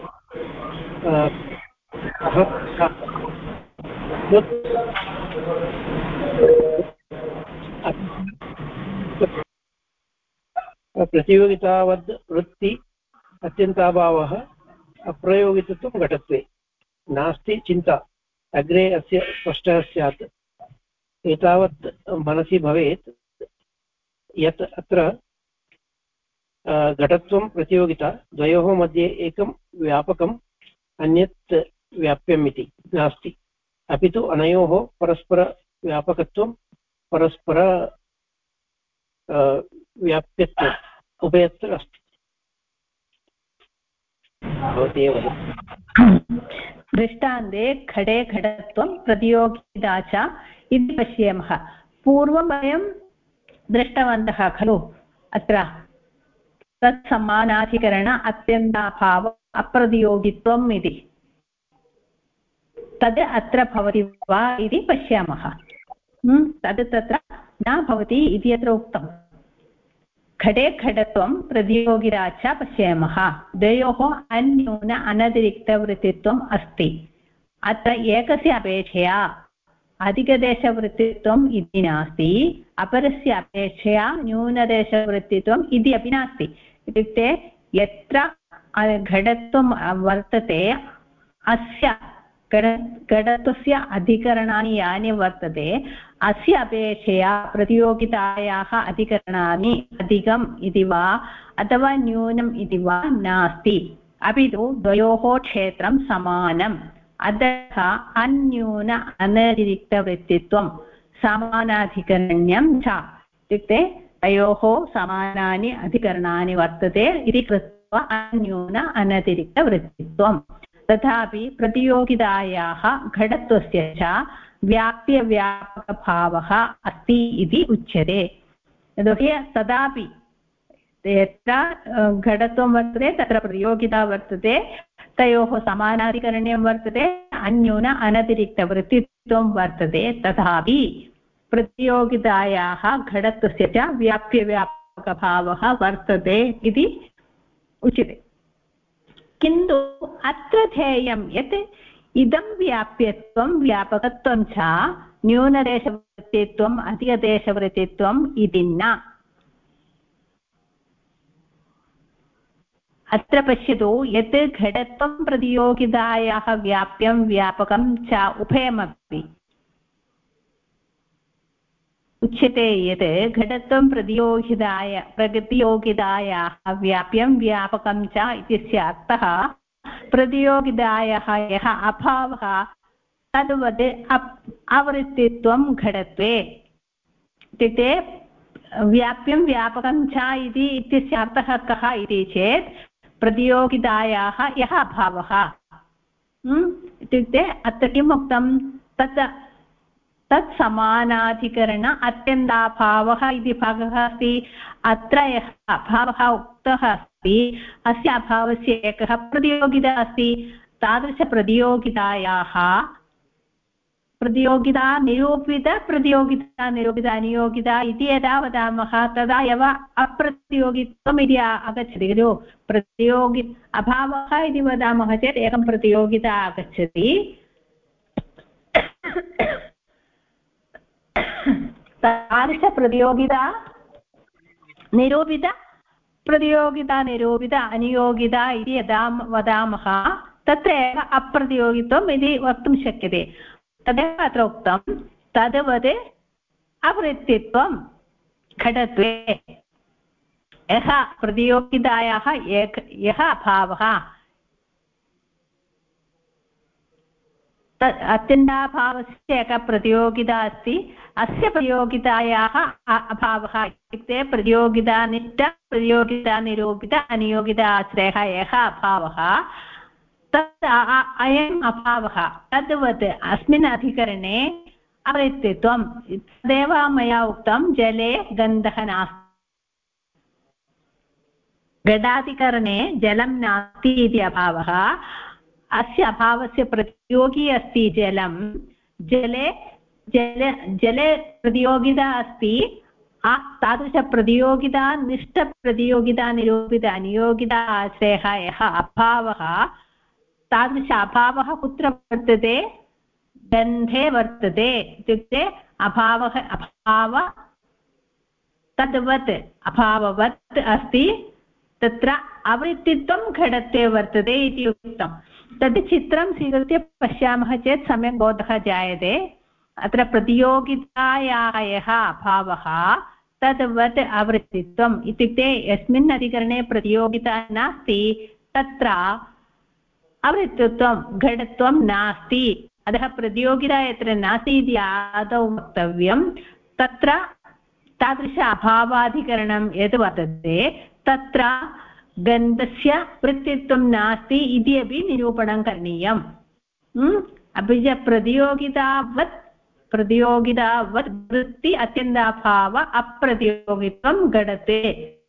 प्रतियोगितावद् वृत्ति अत्यन्ताभावः अप्रयोगितत्वं घटत्वे नास्ति चिन्ता अग्रे अस्य स्पष्टः स्यात् एतावत् मनसि भवेत् यत् अत्र घटत्वं प्रतियोगिता द्वयोः मध्ये एकं व्यापकम् अन्यत् व्याप्यम् इति नास्ति अपि तु अनयोः परस्परव्यापकत्वं परस्पर व्याप्यत्वम् उभयत्र अस्ति दृष्टान्ते घटे घटत्वं प्रतियोगिता च इति पश्यामः पूर्वं वयं दृष्टवन्तः खलु अत्र तत् समानाधिकरण अत्यन्ताभाव अप्रतियोगित्वम् इति तद् अत्र भवति वा इति पश्यामः तद् तत्र न भवति इति अत्र उक्तम् घटे घटत्वं प्रतियोगिता च पश्यामः द्वयोः अन्यून अनतिरिक्तवृत्तित्वम् अस्ति अत्र एकस्य अपेक्षया अधिकदेशवृत्तित्वम् इति नास्ति अपरस्य अपेक्षया न्यूनदेशवृत्तित्वम् इति अपि नास्ति इत्युक्ते यत्र घटत्वं वर्तते अस्य घटत्वस्य अधिकरणानि यानि वर्तते अस्य अपेक्षया प्रतियोगितायाः अधिकरणानि अधिकम् इति वा अथवा न्यूनम् इति वा नास्ति अपि तु द्वयोः क्षेत्रं समानम् अतः अन्यून अनतिरिक्तवृत्तित्वं समानाधिकरण्यं च इत्युक्ते तयोः समानानि अधिकरणानि वर्तते इति कृत्वा अन्यून अनतिरिक्तवृत्तित्वं तथापि प्रतियोगितायाः घटत्वस्य च व्याप्यव्यापकभावः अस्ति इति उच्यते यतोहि तदापि यत्र घटत्वं वर्तते तत्र प्रतियोगिता वर्तते तयोः समानाधिकरण्यं वर्तते अन्यून अनतिरिक्तवृत्तित्वं वर्तते तथापि प्रतियोगितायाः घटत्वस्य च व्याप्यव्यापकभावः वर्तते इति उच्यते किन्तु अत्र ध्येयं यत् इदं व्याप्यत्वं व्यापकत्वं च न्यूनदेशवृत्तित्वम् अधिकदेशवृत्तित्वम् इति न अत्र पश्यतु यत् घटत्वं प्रतियोगितायाः व्याप्यं व्यापकं च उभयमपि उच्यते यत् घटत्वं प्रतियोगितायाः व्याप्यं व्यापकं च इत्यस्य अर्थः प्रतियोगितायाः यः अभावः तद्वत् आवृत्तित्वं घटत्वे इत्युक्ते व्याप्यं व्यापकं च इत्यस्य अर्थः कः इति चेत् प्रतियोगितायाः यः अभावः इत्युक्ते अत्र किम् उक्तं तत् समानाधिकरण अत्यन्ताभावः इति भागः अस्ति अत्र यः अभावः उक्तः अस्ति अस्य अभावस्य एकः प्रतियोगिता अस्ति तादृशप्रतियोगितायाः प्रतियोगिता निरूपित अनियोगिता इति यदा वदामः तदा एव अप्रतियोगित्वम् इति आगच्छति खलु अभावः इति वदामः चेत् एकं प्रतियोगिता आगच्छति तादृशप्रतियोगिता निरूपित अनियोगिता इति यदा वदामः तत्र एव अप्रतियोगित्वम् इति वक्तुं शक्यते तदेव अत्र उक्तं तद्वत् आवृत्तित्वं घटत्वे यः प्रतियोगितायाः यः अभावः अत्यन्ताभावस्य एकः प्रतियोगिता अस्ति अस्य प्रतियोगितायाः अभावः इत्युक्ते प्रतियोगितानिष्ठ प्रतियोगितानिरूपित अनियोगिताश्रयः यः अभावः तत् अयम् अभावः तद्वत् अस्मिन् अधिकरणे आवृत्तित्वं तदेव मया उक्तं जले गन्धः नास्ति घटाधिकरणे जलं नास्ति इति अभावः अस्य अभावस्य प्रतियोगी अस्ति जलं जले प्रतियोगिता अस्ति तादृशप्रतियोगिता निष्ठप्रतियोगिता निरूपित अनियोगिता आश्रयः यः अभावः तादृश अभावः कुत्र वर्तते गन्धे वर्तते इत्युक्ते तद्वत् अभाववत् अस्ति तत्र आवृत्तित्वं घटत्वे वर्तते इति उक्तं तद् चित्रं स्वीकृत्य पश्यामः चेत् सम्यक् बोधः जायते अत्र प्रतियोगितायाः यः अभावः तद्वत् आवृत्तित्वम् इत्युक्ते यस्मिन् अधिकरणे प्रतियोगिता नास्ति तत्र आवृत्तित्वं घटत्वं नास्ति अतः प्रतियोगिता यत्र नास्ति इति आदौ वक्तव्यं तत्र तादृश अभावाधिकरणं यद् वर्तते तत्र गन्धस्य वृत्तित्वं नास्ति इति अपि निरूपणं करणीयम् अपि च प्रतियोगितावत् वृत्ति अत्यन्ताभाव अप्रतियोगित्वं घटते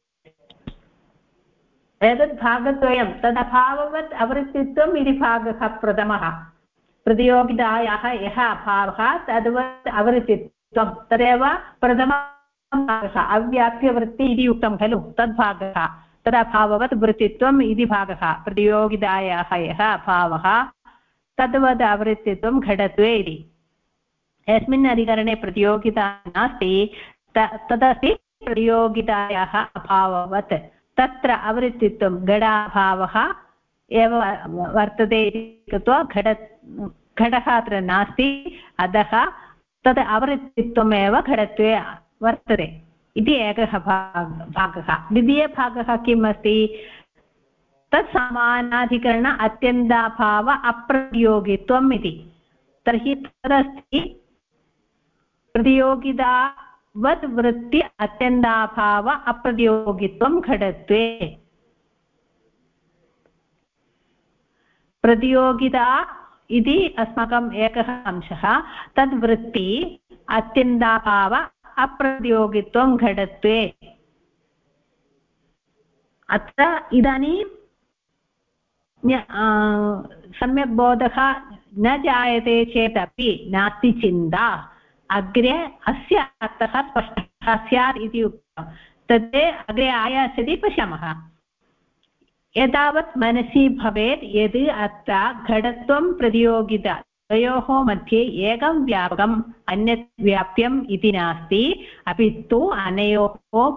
एतद् भागद्वयं तदभाववत् अवृत्तित्वम् इति भागः प्रथमः प्रतियोगितायाः यः अभावः तद्वत् अवृत्तित्वं तदेव प्रथमः भागः अव्याप्यवृत्ति इति उक्तं खलु तद्भागः तदभाववत् वृत्तित्वम् इति भागः प्रतियोगितायाः यः अभावः तद्वत् आवृत्तित्वं घटत्वे इति यस्मिन् अधिकरणे प्रतियोगिता नास्ति तदस्ति प्रतियोगितायाः अभाववत् तत्र आवृत्तित्वं घटाभावः एव वर्तते इति कृत्वा घटः अत्र नास्ति अतः तद् आवृत्तित्वमेव घटत्वे वर्तते इति एकः भागः द्वितीयभागः किम् अस्ति तत् समानाधिकरण अत्यन्ताभाव अप्रतियोगित्वम् इति तर्हि तदस्ति प्रतियोगितावत् वृत्ति अत्यन्ताभाव अप्रतियोगित्वं घटत्वे प्रतियोगिता इति अस्माकम् एकः अंशः तद्वृत्ति अत्यन्ताभाव अप्रतियोगित्वं घटत्वे अत्र इदानीं सम्यक् बोधः न जायते चेदपि नास्ति चिन्ता अग्रे अस्य अर्थः स्पष्टः स्यात् इति उक्तं तत् अग्रे आयास्यति पश्यामः एतावत् मनसि भवेत् यद् अत्र घटत्वं प्रतियोगिता द्वयोः मध्ये एकं व्यापकम् अन्यत् व्याप्यम् इति नास्ति अपि तु अनयोः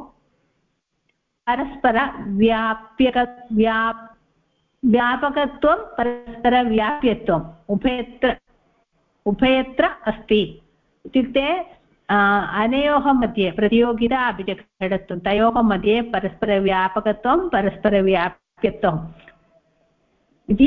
व्यापकत्वं परस्परव्याप्यत्वम् उभयत्र अस्ति इत्युक्ते अनयोः मध्ये प्रतियोगिता अपि च घटत्वं तयोः मध्ये परस्परव्यापकत्वं परस्परव्याप्यत्वं इति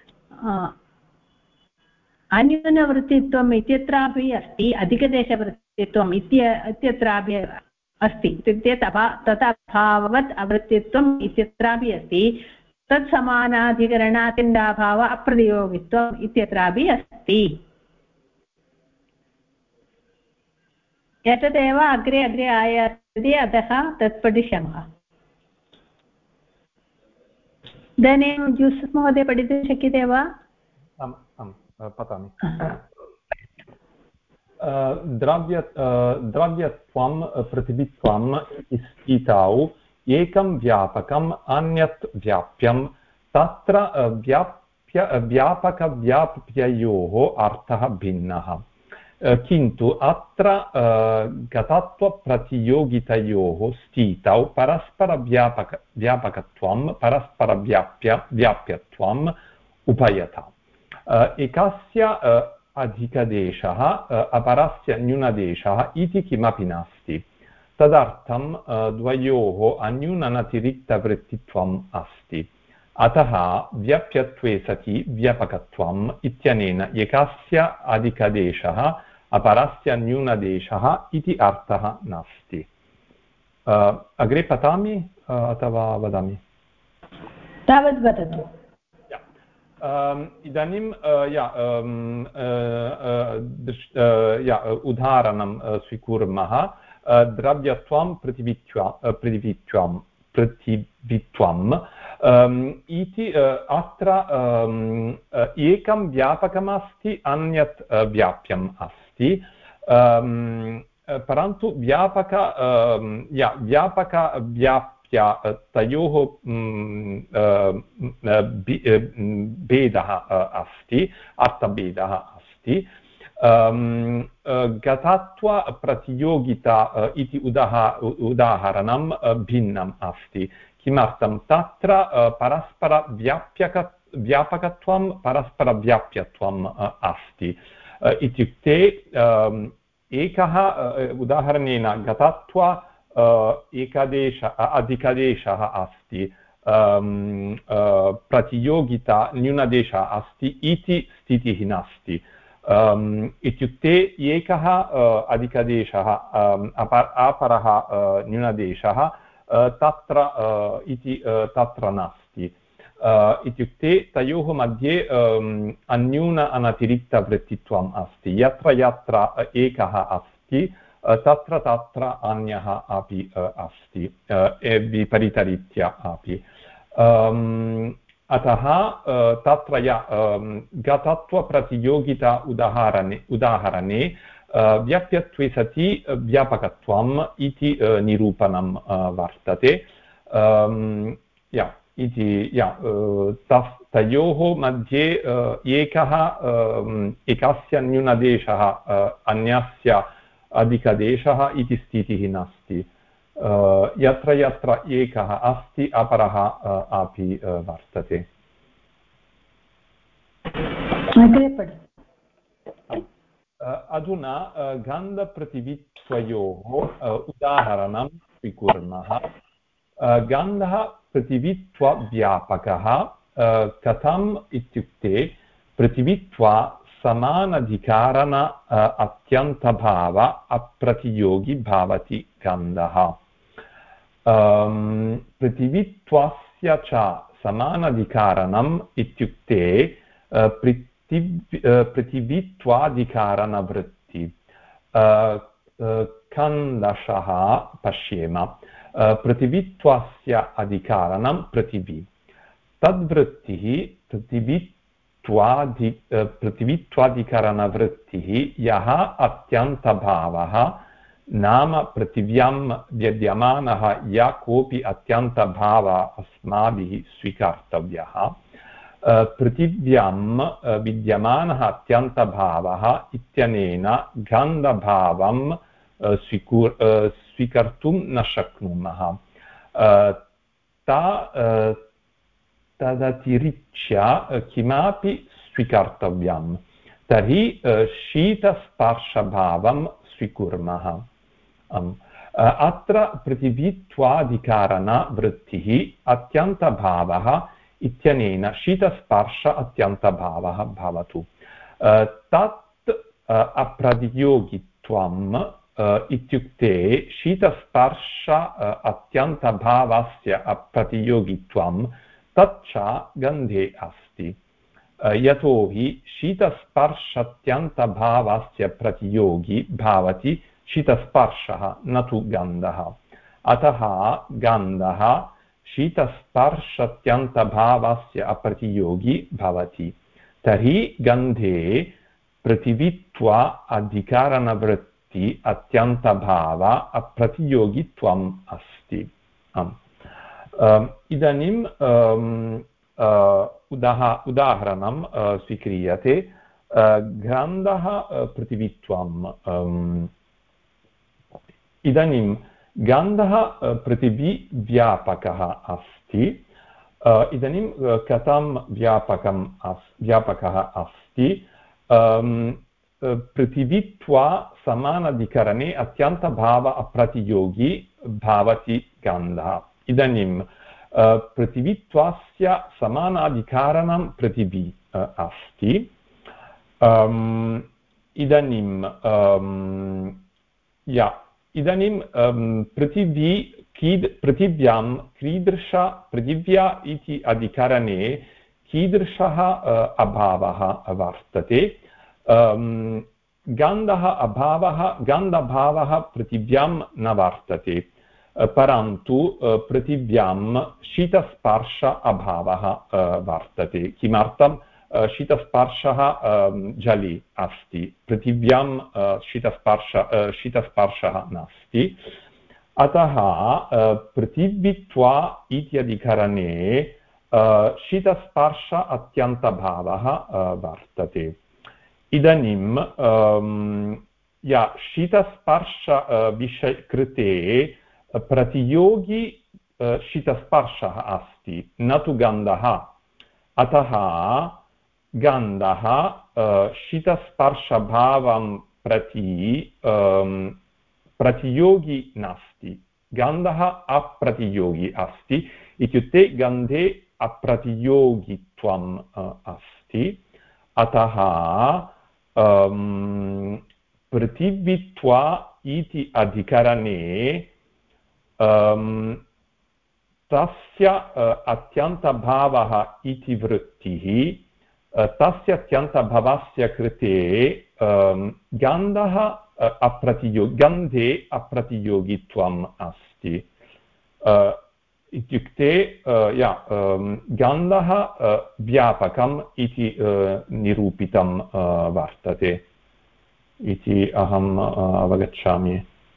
अन्यूनवृत्तित्वम् इत्यत्रापि अस्ति, अधिकदेशवृत्तित्वम् इत्यत्रापि अस्ति। इत्युक्ते तदभाववत् अवृत्तित्वम् इत्यत्रापि अस्ति। तत्समानाधिकरणातिण्डाभाव अप्रतियोगित्वम् इत्यत्रापि अस्ति। एतदेव अग्रे अग्रे आयाति, अतः तत् पठिष्यामः। इदानीं यूसुफ् महोदय पठितुं शक्यते वा? आम् आम् पठामि। द्रव्यत्वं पृथिवीत्वम् स्थितौ एकं व्यापकम् अन्यत् व्याप्यं, तत्र व्यापकव्याप्ययोः अर्थः भिन्नः, किन्तु अत्र गतत्वप्रतियोगितयोः स्थितौ परस्परव्यापकत्वं परस्परव्याप्यत्वम् उभयथा। एकस्य अधिकदेशः अपरस्य न्यूनदेशः इति किमपि नास्ति। तदर्थं द्वयोः अन्यूनतिरिक्तवृत्तित्वम् अस्ति। अतः व्याप्यत्वे सति व्यापकत्वम् इत्यनेन एकस्य अधिकदेशः अपरस्य न्यूनदेशः इति अर्थः नास्ति। अग्रे पठामि अथवा वदामि? तावत् वदतु। इदानीं उदाहरणं स्वीकुर्मः। द्रव्यत्वं पृथिवीत्वम् इति अत्र एकं व्यापकमस्ति, अन्यत् व्याप्यम् अस्ति। परन्तु व्यापकव्याप्य तयोः भेदः अस्ति, अर्थभेदः अस्ति। गतत्वप्रतियोगिता इति उदाहरणं भिन्नम् अस्ति। किमर्थं? तत्र परस्परव्यापकत्वं परस्परव्याप्यत्वम् अस्ति। इत्युक्ते एकः उदाहरणेन गतत्व अधिकदेशः अस्ति, प्रतियोगिता न्यूनदेशः अस्ति इति स्थितिः नास्ति। इत्युक्ते एकः अधिकदेशः अपरः न्यूनदेशः तत्र नास्ति। इत्युक्ते तयोः मध्ये अन्यून अनतिरिक्तवृत्तित्वम् अस्ति। यत्र यत्र एकः अस्ति तत्र तत्र अन्यः अपि अस्ति, विपरीतरीत्या अपि। अतः तत्र गतत्वप्रतियोगिता उदाहरणे व्याप्यत्वे सति व्यापकत्वम् इति निरूपणं वर्तते। तयोः मध्ये एकस्य न्यूनदेशः अन्यस्य अधिकदेशः इति स्थितिः नास्ति। यत्र यत्र एकः अस्ति अपरः अपि वर्तते। अधुना गन्धपृथिवीत्वयोः उदाहरणं स्वीकुर्मः। गन्धः पृथिवीत्वव्यापकः कथम् इत्युक्ते पृथिवीत्वा समानधिकारण अत्यन्तभाव अप्रतियोगी भवति गन्धः। पृथिवीत्वस्य च समानाधिकारणम् इत्युक्ते पृथिवीत्वाधिकारणवृत्ति। खण्डशः पश्येम। पृथिवीत्वस्य अधिकारणं पृथिवी, तद्वृत्तिः पृथिवीत्वाधिकरणवृत्तिः यः अत्यन्तभावः नाम पृथिव्यां विद्यमानः यः कोऽपि अत्यन्तभावः अस्माभिः स्वीकर्तव्यः। पृथिव्यां विद्यमानः अत्यन्तभावः इत्यनेन गन्धभावं स्वीकर्तुं न शक्नुमः। तदतिरिच्य किमपि स्वीकर्तव्यं, तर्हि शीतस्पर्शभावं स्वीकुर्मः। अत्र पृथिवीत्वाधिकारणवृत्तिः अत्यन्तभावः इत्यनेन शीतस्पर्श अत्यन्तभावः भवतु तत् अप्रतियोगित्वम् इत्युक्ते शीतस्पर्श अत्यन्तभावस्य अप्रतियोगित्वं तच्च गन्धे अस्ति यतोहि शीतस्पर्शत्यन्तभावस्य प्रतियोगी भवति शीतस्पर्शः न तु गन्धः अतः गन्धः शीतस्पर्शत्यन्तभावस्य अप्रतियोगी भवति तर्हि गन्धे पृथिवीत्वा अधिकरणवृत्ति अत्यन्तभाव अप्रतियोगित्वम् अस्ति इदानीं उदाहरणं स्वीक्रियते गन्धः पृथिवीत्वम् इदानीं गन्धः पृथिवीव्यापकः अस्ति इदानीं कथं व्यापकः अस्ति पृथिवीत्वा समानाधिकरणे अत्यन्तभाव अप्रतियोगी भवति गन्धः इदानीं पृथिवीत्वस्य समानाधिकारणं पृथिवी अस्ति इदानीं पृथिव्यां पृथिव्या इति अधिकरणे कीदृशः अभावः वर्तते गन्धभावः पृथिव्यां न वर्तते परन्तु पृथिव्यां शीतस्पर्श अभावः वर्तते किमर्थं शीतस्पर्शः जले अस्ति पृथिव्यां शीतस्पर्शः नास्ति अतः पृथिवीत्वा इत्यधिकरणे शीतस्पर्श अत्यन्तभावः वर्तते इदानीं शीतस्पर्श विषय कृते प्रतियोगी शीतस्पर्शः अस्ति न तु गन्धः अतः गन्धः शीतस्पर्शभावं प्रति प्रतियोगी नास्ति गन्धः अप्रतियोगी अस्ति इत्युक्ते गन्धे अप्रतियोगित्वम् अस्ति अतः पृथिवीत्वा इति अधिकरणे तस्य अत्यन्तभावः इति वृत्तिः तस्य अत्यन्तभावस्य कृते गन्धे अप्रतियोगित्वम् अस्ति इत्युक्ते गन्धः व्यापकम् इति निरूपितं वर्तते इति अहम् अवगच्छामि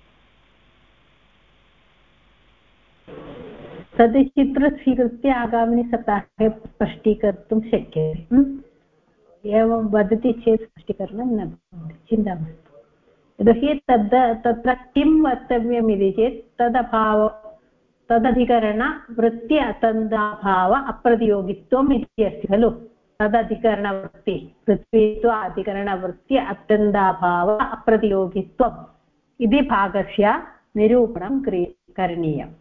तद् चित्रं स्वीकृत्य आगामिनि सप्ताहे स्पष्टीकर्तुं शक्यते एवं वदति चेत् स्पष्टीकरणं न भवति चिन्ता मास्तु यतोहि तत्र किं वक्तव्यम् इति चेत् तदधिकरणवृत्ति अतन्दाभाव अप्रतियोगित्वम् इति अस्ति खलु तदधिकरणवृत्ति पृथ्वीत्व अधिकरणवृत्ति अतन्दाभाव अप्रतियोगित्वम् इति भागस्य निरूपणं करणीयम्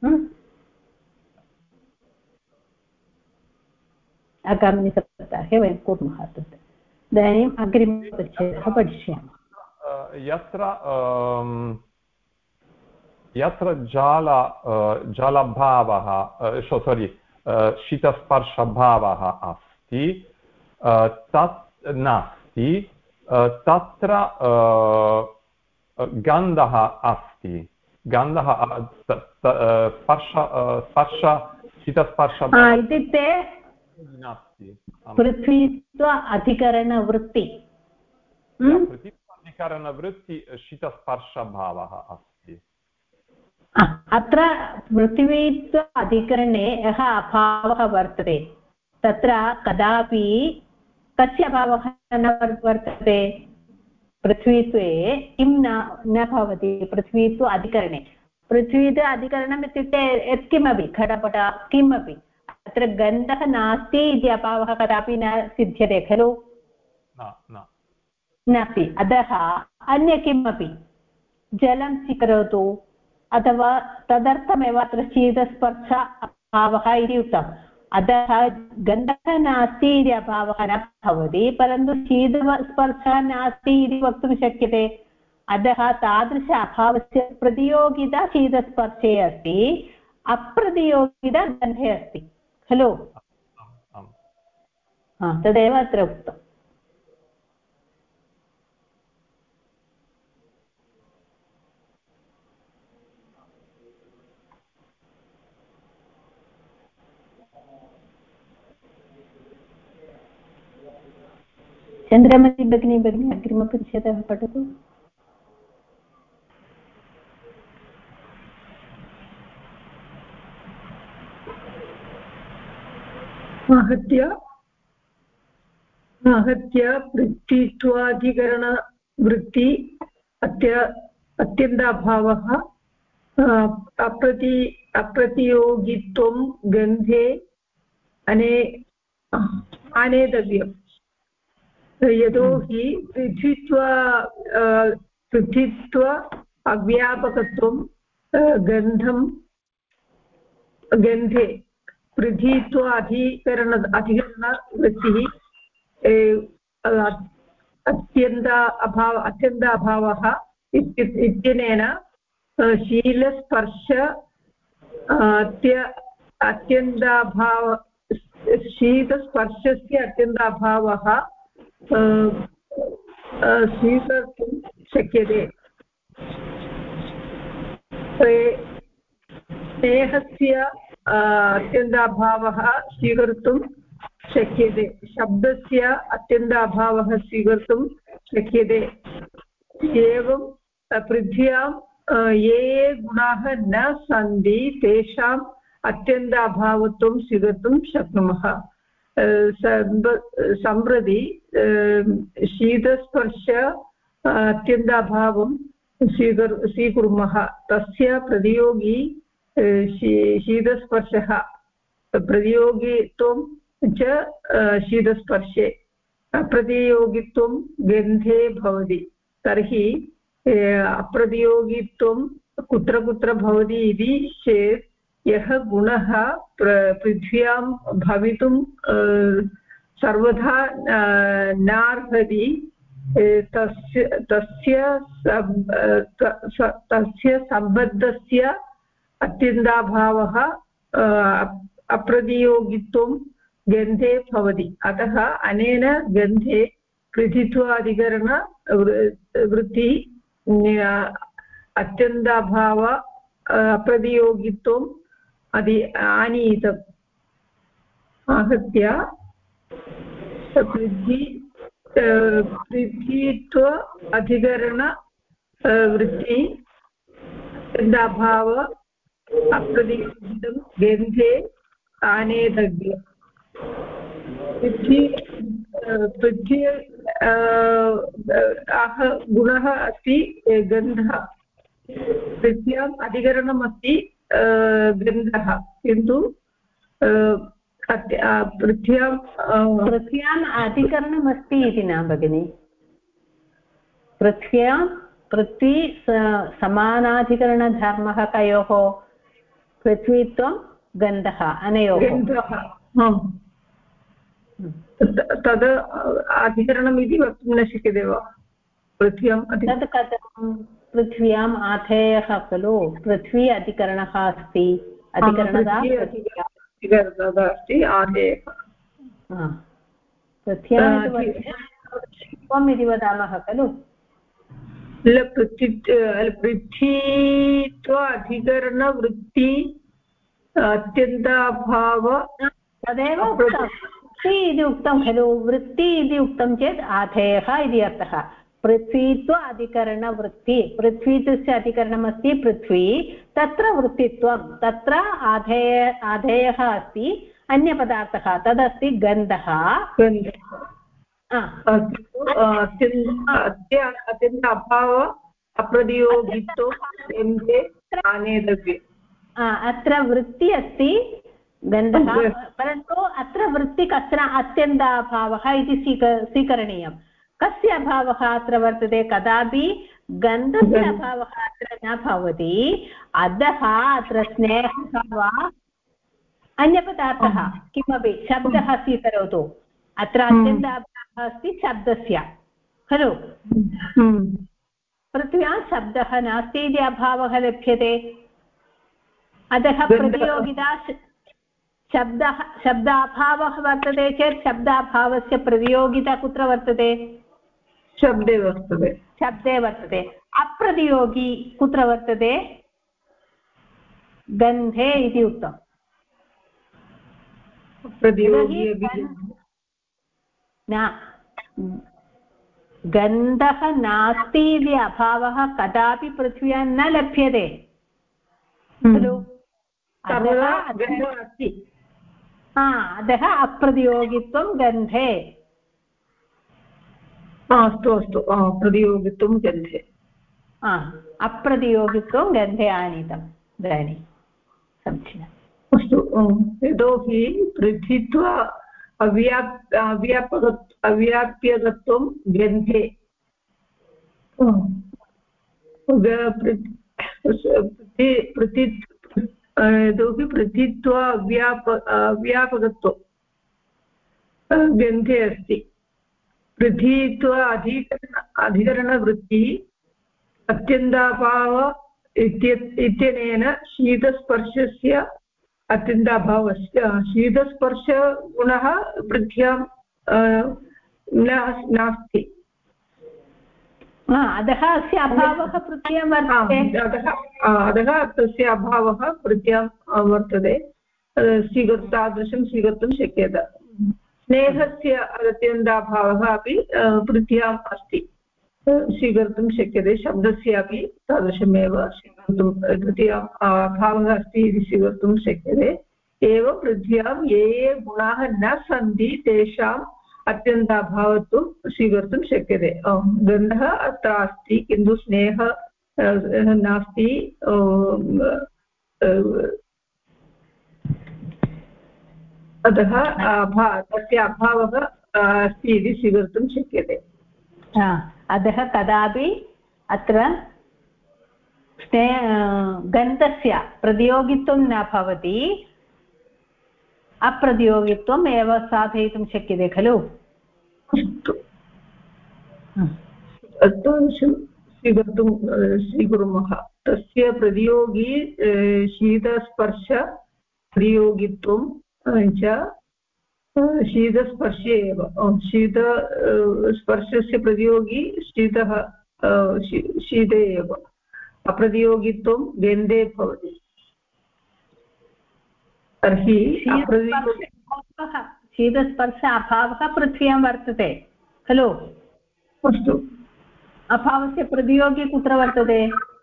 आगामिनि सप्ताहे वयं कुर्मः तत् इदानीम् अग्रिमपरिच्छेदः पठिष्यामः यत्र जलभावः शीतस्पर्शभावः अस्ति तत् नास्ति तत्र गन्धः अस्ति गन्धः स्पर्श शीतस्पर्श इत्युक्ते नास्ति पृथ्वीत्व अधिकरणवृत्ति पृथ्वीत्वाधिकरणवृत्ति शीतस्पर्शभावः अस्ति अत्र पृथिवीत्व अधिकरणे यः अभावः वर्तते तत्र कदापि कस्य अभावः न वर्तते पृथ्वीत्वे किं न भवति पृथ्वीत्व अधिकरणे पृथ्वीत्व अधिकरणम् इत्युक्ते यत्किमपि घटपट किमपि अत्र गन्धः नास्ति इति अभावः कदापि न सिद्ध्यते खलु नास्ति अतः अन्य किमपि जलं स्वीकरोतु अथवा तदर्थमेव अत्र शीतस्पर्श अभावः इति उक्तं अतः गन्धः नास्ति इति अभावः न भवति, परन्तु शीतस्पर्शः नास्ति इति वक्तुं शक्यते। अतः तादृश अभावस्य प्रतियोगिता शीतस्पर्शे अस्ति, अप्रतियोगिता गन्धे अस्ति खलु। तदेव अत्र उक्तम्। चन्द्रमति भगिनी अग्रिमपरिच्छेदः पठतु। आहत्य वृत्तित्वाधिकरणवृत्ति अत्यन्ताभावः अप्रतियोगित्वं गन्धे आनेतव्यम्। यतोहि पृथ्वीत्व अव्यापकत्वं गन्धे पृथ्वीत्व अधिकरणवृत्तिः अत्यन्ताभावः इत्यनेन शीतस्पर्शस्य अत्यन्ताभावः स्वीकर्तुं शक्यते। स्नेहस्य अत्यन्ताभावः स्वीकर्तुं शक्यते, शब्दस्य अत्यन्ताभावः स्वीकर्तुं शक्यते। एवं पृथ्व्यां ये गुणाः न सन्ति तेषाम् अत्यन्ताभावत्वं स्वीकर्तुं शक्नुमः। सम्प्रति शीतस्पर्श अत्यन्ताभावं स्वीकुर्मः, तस्य प्रतियोगी शीतस्पर्शः, प्रतियोगित्वं च शीतस्पर्शे, अप्रतियोगित्वं गन्धे भवति। तर्हि अप्रतियोगित्वं कुत्र कुत्र भवति इति चेत् यः गुणः पृथ्व्यां भवितुं सर्वथा नार्हति तस्य सम्बद्धस्य अत्यन्ताभावः अप्रतियोगित्वं गन्धे भवति। अतः अनेन गन्धे पृथ्वीत्वाधिकरण वृत्ति अत्यन्ताभाव अप्रतियोगित्वम् आनीतम्। आहत्य पृथ्वीत्व अधिकरण वृत्ति अत्यन्ताभाव अप्रतियोगितं गन्धे आनेतव्यम्। पृथ्वी गुणः अस्ति गन्धः, पृथ्व्याम् अधिकरणम् अस्ति गन्धः, किन्तु पृथ्व्याम् अधिकरणमस्ति इति न भगिनि। पृथ्वी समानाधिकरणधर्मः कयोः? पृथ्वीत्वं गन्धः अनयोः। तद् अधिकरणम् इति वक्तुं न शक्यते वा? पृथ्व्याम् तद् कथं? पृथ्व्याम् आधेयः खलु, पृथ्वी अधिकरणः अस्ति, अधिकरणः अस्ति आधेयः। पृथ्व्याम् इति वदामः खलु। पृथ्वीत्व अधिकरणवृत्ति अत्यन्ताभाव तदेव वृत्ति इति उक्तं खलु। वृत्ति इति उक्तं चेत् आधेयः इति अर्थः। पृथ्वीत्व अधिकरणवृत्ति, पृथ्वीत्वस्य अधिकरणमस्ति पृथ्वी, तत्र वृत्तित्वं, तत्र आधेयः अस्ति अन्यपदार्थः, तदस्ति गन्धः। अत्यन्त अभाव अप्रतियोगित्वं गन्धे आनेतव्यम्। अत्र वृत्ति अस्ति गन्धः, परन्तु अत्र वृत्ति कश्चन अत्यन्ताभावः इति स्वीकरणीयं। कस्य अभावः अत्र वर्तते? कदापि गन्धस्य अभावः अत्र न भवति। अतः अत्र स्नेहः वा अन्यपदार्थः किमपि शब्दः स्वीकरोतु अत्र अत्यन्ताभावः अस्ति शब्दस्य खलु पृथिव्यां शब्दः नास्ति इति अभावः लभ्यते अतः प्रतियोगिता शब्दाभावः वर्तते चेत् शब्दाभावस्य प्रतियोगिता कुत्र वर्तते शब्दे वर्तते अप्रतियोगी कुत्र वर्तते गन्धे इति उक्तम् न गन्धः नास्ति इति अभावः कदापि पृथ्व्यां न लभ्यते खलु अतः अप्रतियोगित्वं गन्धे अस्तु प्रतियोगित्वं गन्धे अप्रतियोगित्वं गन्धे आनीतम् इदानीं समीचीनम् अस्तु यतोहि पृथित्वा अव्याप्यगत्वं गन्धे यतोहि पृथित्वा अव्यापकत्वं गन्धे अस्ति पृथित्वा अधिकरणवृत्तिः अत्यन्ताभाव इत्यनेन शीतस्पर्शस्य अत्यन्ताभावस्य शीतस्पर्शगुणः पृथ्व्यां नास्ति अतः अस्य अभावः पृथ्व्यां वर्तते अतः तस्य अभावः पृथ्व्यां वर्तते तादृशं स्वीकर्तुं शक्यते स्नेहस्य अत्यन्ताभावः अपि पृथ्व्याम् अस्ति स्वीकर्तुं शक्यते शब्दस्यापि तादृशमेव स्वीकर्तुं पृथ्व्याम् अभावः अस्ति इति स्वीकर्तुं शक्यते एव पृथ्व्यां ये ये गुणाः न सन्ति तेषाम् अत्यन्ताभावत्वं स्वीकर्तुं शक्यते गन्धः अत्र अस्ति किन्तु स्नेहः नास्ति अतः तस्य अभावः अस्ति इति स्वीकर्तुं शक्यते अतः कदापि अत्र गन्धस्य प्रतियोगित्वं न भवति अप्रतियोगित्वम् एव साधयितुं शक्यते खलु तादृशं स्वीकुर्मः तस्य प्रतियोगी शीतस्पर्श प्रतियोगित्वं च शीतस्पर्शे एव शीतस्पर्शस्य प्रतियोगी शीते एव अप्रतियोगित्वं गन्धे भवति तर्हि शीतस्पर्श अभावः पृथ्व्यां वर्तते खलु अस्तु अभावस्य प्रतियोगी कुत्र वर्तते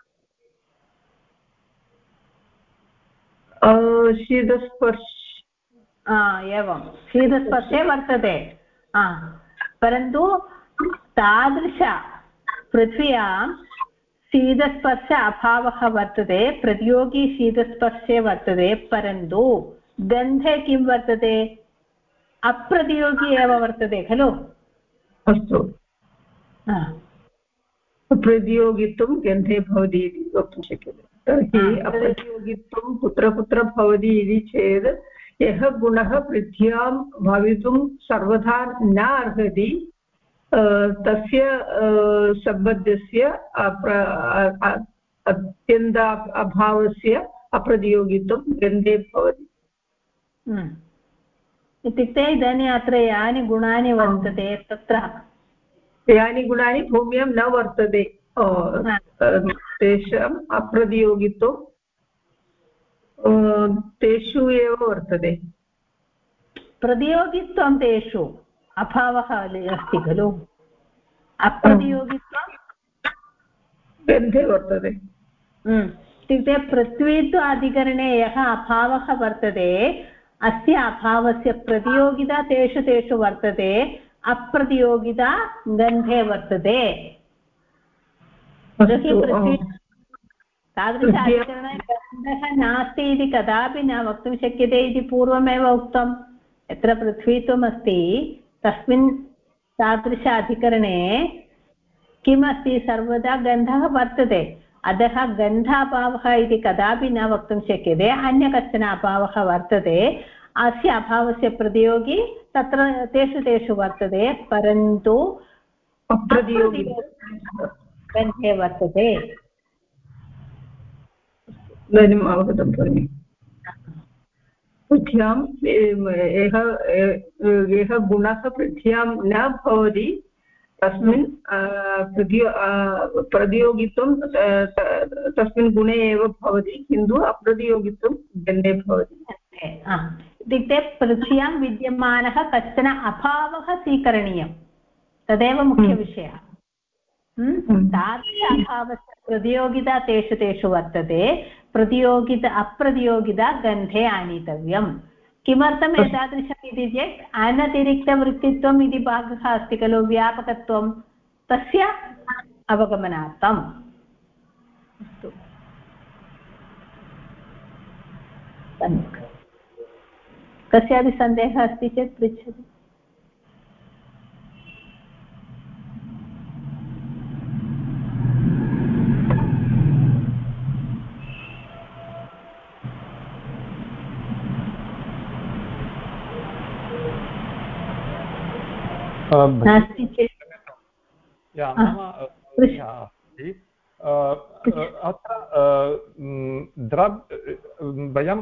शीतस्पर्श एवं शीतस्पर्शे वर्तते परन्तु तादृश पृथ्व्यां शीतस्पर्श अभावः वर्तते प्रतियोगी शीतस्पर्शे वर्तते परन्तु गन्धे किं वर्तते अप्रतियोगी एव वर्तते खलु अस्तु प्रतियोगित्वं गन्धे भवति इति वक्तुं शक्यते तर्हि अप्रतियोगित्वं कुत्र कुत्र भवति इति चेत् यः गुणः पृथ्व्यां भवितुं सर्वथा न अर्हति तस्य सम्बद्धस्य अत्यन्त अभावस्य अप्रतियोगित्वं गन्धे भवति इत्युक्ते इदानीम् अत्र यानि गुणानि वर्तते तत्र यानि गुणानि भूम्यां न वर्तते तेषाम् अप्रतियोगित्वं तेषु एव वर्तते प्रतियोगित्वं तेषु अभावः अस्ति खलु अप्रतियोगित्वं गन्धे वर्तते इत्युक्ते पृथ्वीत्व अधिकरणे यः अभावः वर्तते अस्य अभावस्य प्रतियोगिता तेषु तेषु वर्तते अप्रतियोगिता गन्धे वर्तते तादृश अधिकरणे गन्धः नास्ति इति कदापि न वक्तुं शक्यते इति पूर्वमेव उक्तं यत्र पृथ्वीत्वम् अस्ति तस्मिन् तादृश अधिकरणे किमस्ति सर्वदा गन्धः वर्तते अतः गन्धाभावः इति कदापि न वक्तुं शक्यते अन्य कश्चन अभावः वर्तते अस्य अभावस्य प्रतियोगी तत्र तेषु वर्तते परन्तु गन्धे वर्तते इदानीम् अवगतं भगिनि पृथ्व्यां यः गुणः पृथ्व्यां न भवति तस्मिन् प्रतियोगित्वं तस्मिन् गुणे एव भवति किन्तु अप्रतियोगित्वं गन्धे भवति इत्युक्ते पृथ्व्यां विद्यमानः कश्चन अभावः स्वीकरणीयं तदेव मुख्यविषयः तादृश अभावस्य प्रतियोगिता तेषु वर्तते अप्रतियोगिता गन्धे आनीतव्यम् किमर्थम् एतादृशम् इति चेत् अनतिरिक्तवृत्तित्वम् इति भागः अस्ति खलु व्यापकत्वं तस्य अवगमनार्थम् अस्तु सम्यक् कस्यापि सन्देहः अस्ति चेत् पृच्छतु नास्ति चेत् मम अस्ति अत्र वयं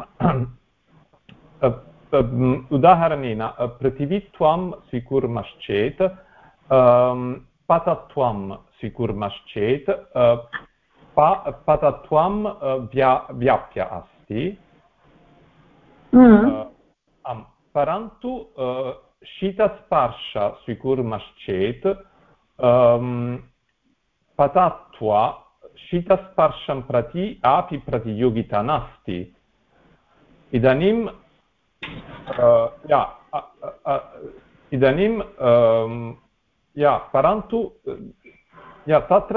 उदाहरणेन पृथिवीत्वं स्वीकुर्मश्चेत् पतत्वं स्वीकुर्मश्चेत् पतत्वं व्याप्य अस्ति परन्तु शीतस्पर्श स्वीकुर्मश्चेत् पतत्वा शीतस्पर्शं प्रति अपि प्रतियोगिता नास्ति इदानीं परन्तु तत्र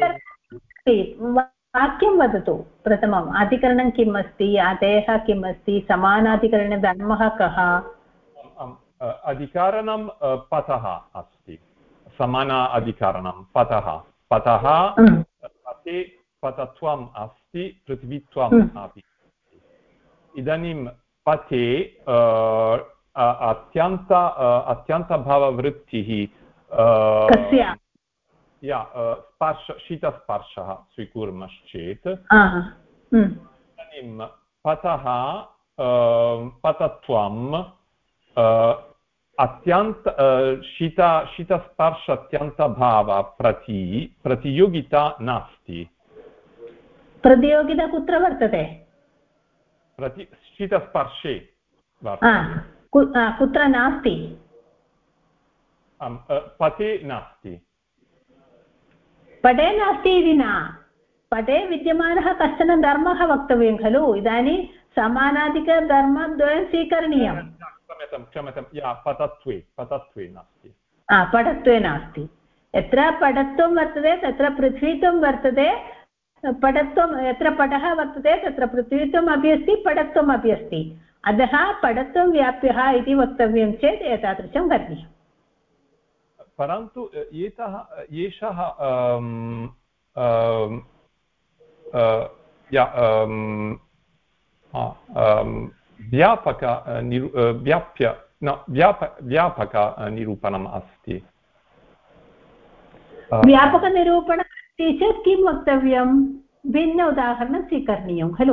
वाक्यं वदतु प्रथमम् अधिकरणं किम् अस्ति आदेशः किम् अस्ति समानाधिकरणधर्मः कः अधिकारणं पतः अस्ति समान अधिकारणं पतः पते पतत्वम् अस्ति पृथ्वीत्वम् अपि इदानीं पते अत्यन्तभाववृत्तिः शीतस्पर्शः स्वीकुर्मश्चेत् इदानीं पतः पतत्वं शीतस्पर्श अत्यन्तभाव प्रति प्रतियोगिता नास्ति प्रतियोगिता कुत्र वर्तते शीतस्पर्शे कुत्र नास्ति पटे नास्ति पटे नास्ति इति न पटे विद्यमानः कश्चन धर्मः वक्तव्यं खलु इदानीं समानाधिकधर्मद्वयं स्वीकरणीयं क्षम्यतां पटत्वे नास्ति पटत्वे नास्ति यत्र पटत्वं वर्तते तत्र पृथ्वीत्वं वर्तते पटत्वं यत्र पटः वर्तते तत्र पृथ्वीत्वम् अपि अस्ति पटत्वम् अपि अस्ति अतः पटत्वं व्याप्यः इति वक्तव्यं चेत् एतादृशं करणीयम् परन्तु एषः व्यापकनिरूपणम् अस्ति व्यापकनिरूपणम् अस्ति चेत् किं वक्तव्यं भिन्न उदाहरणं स्वीकरणीयं खलु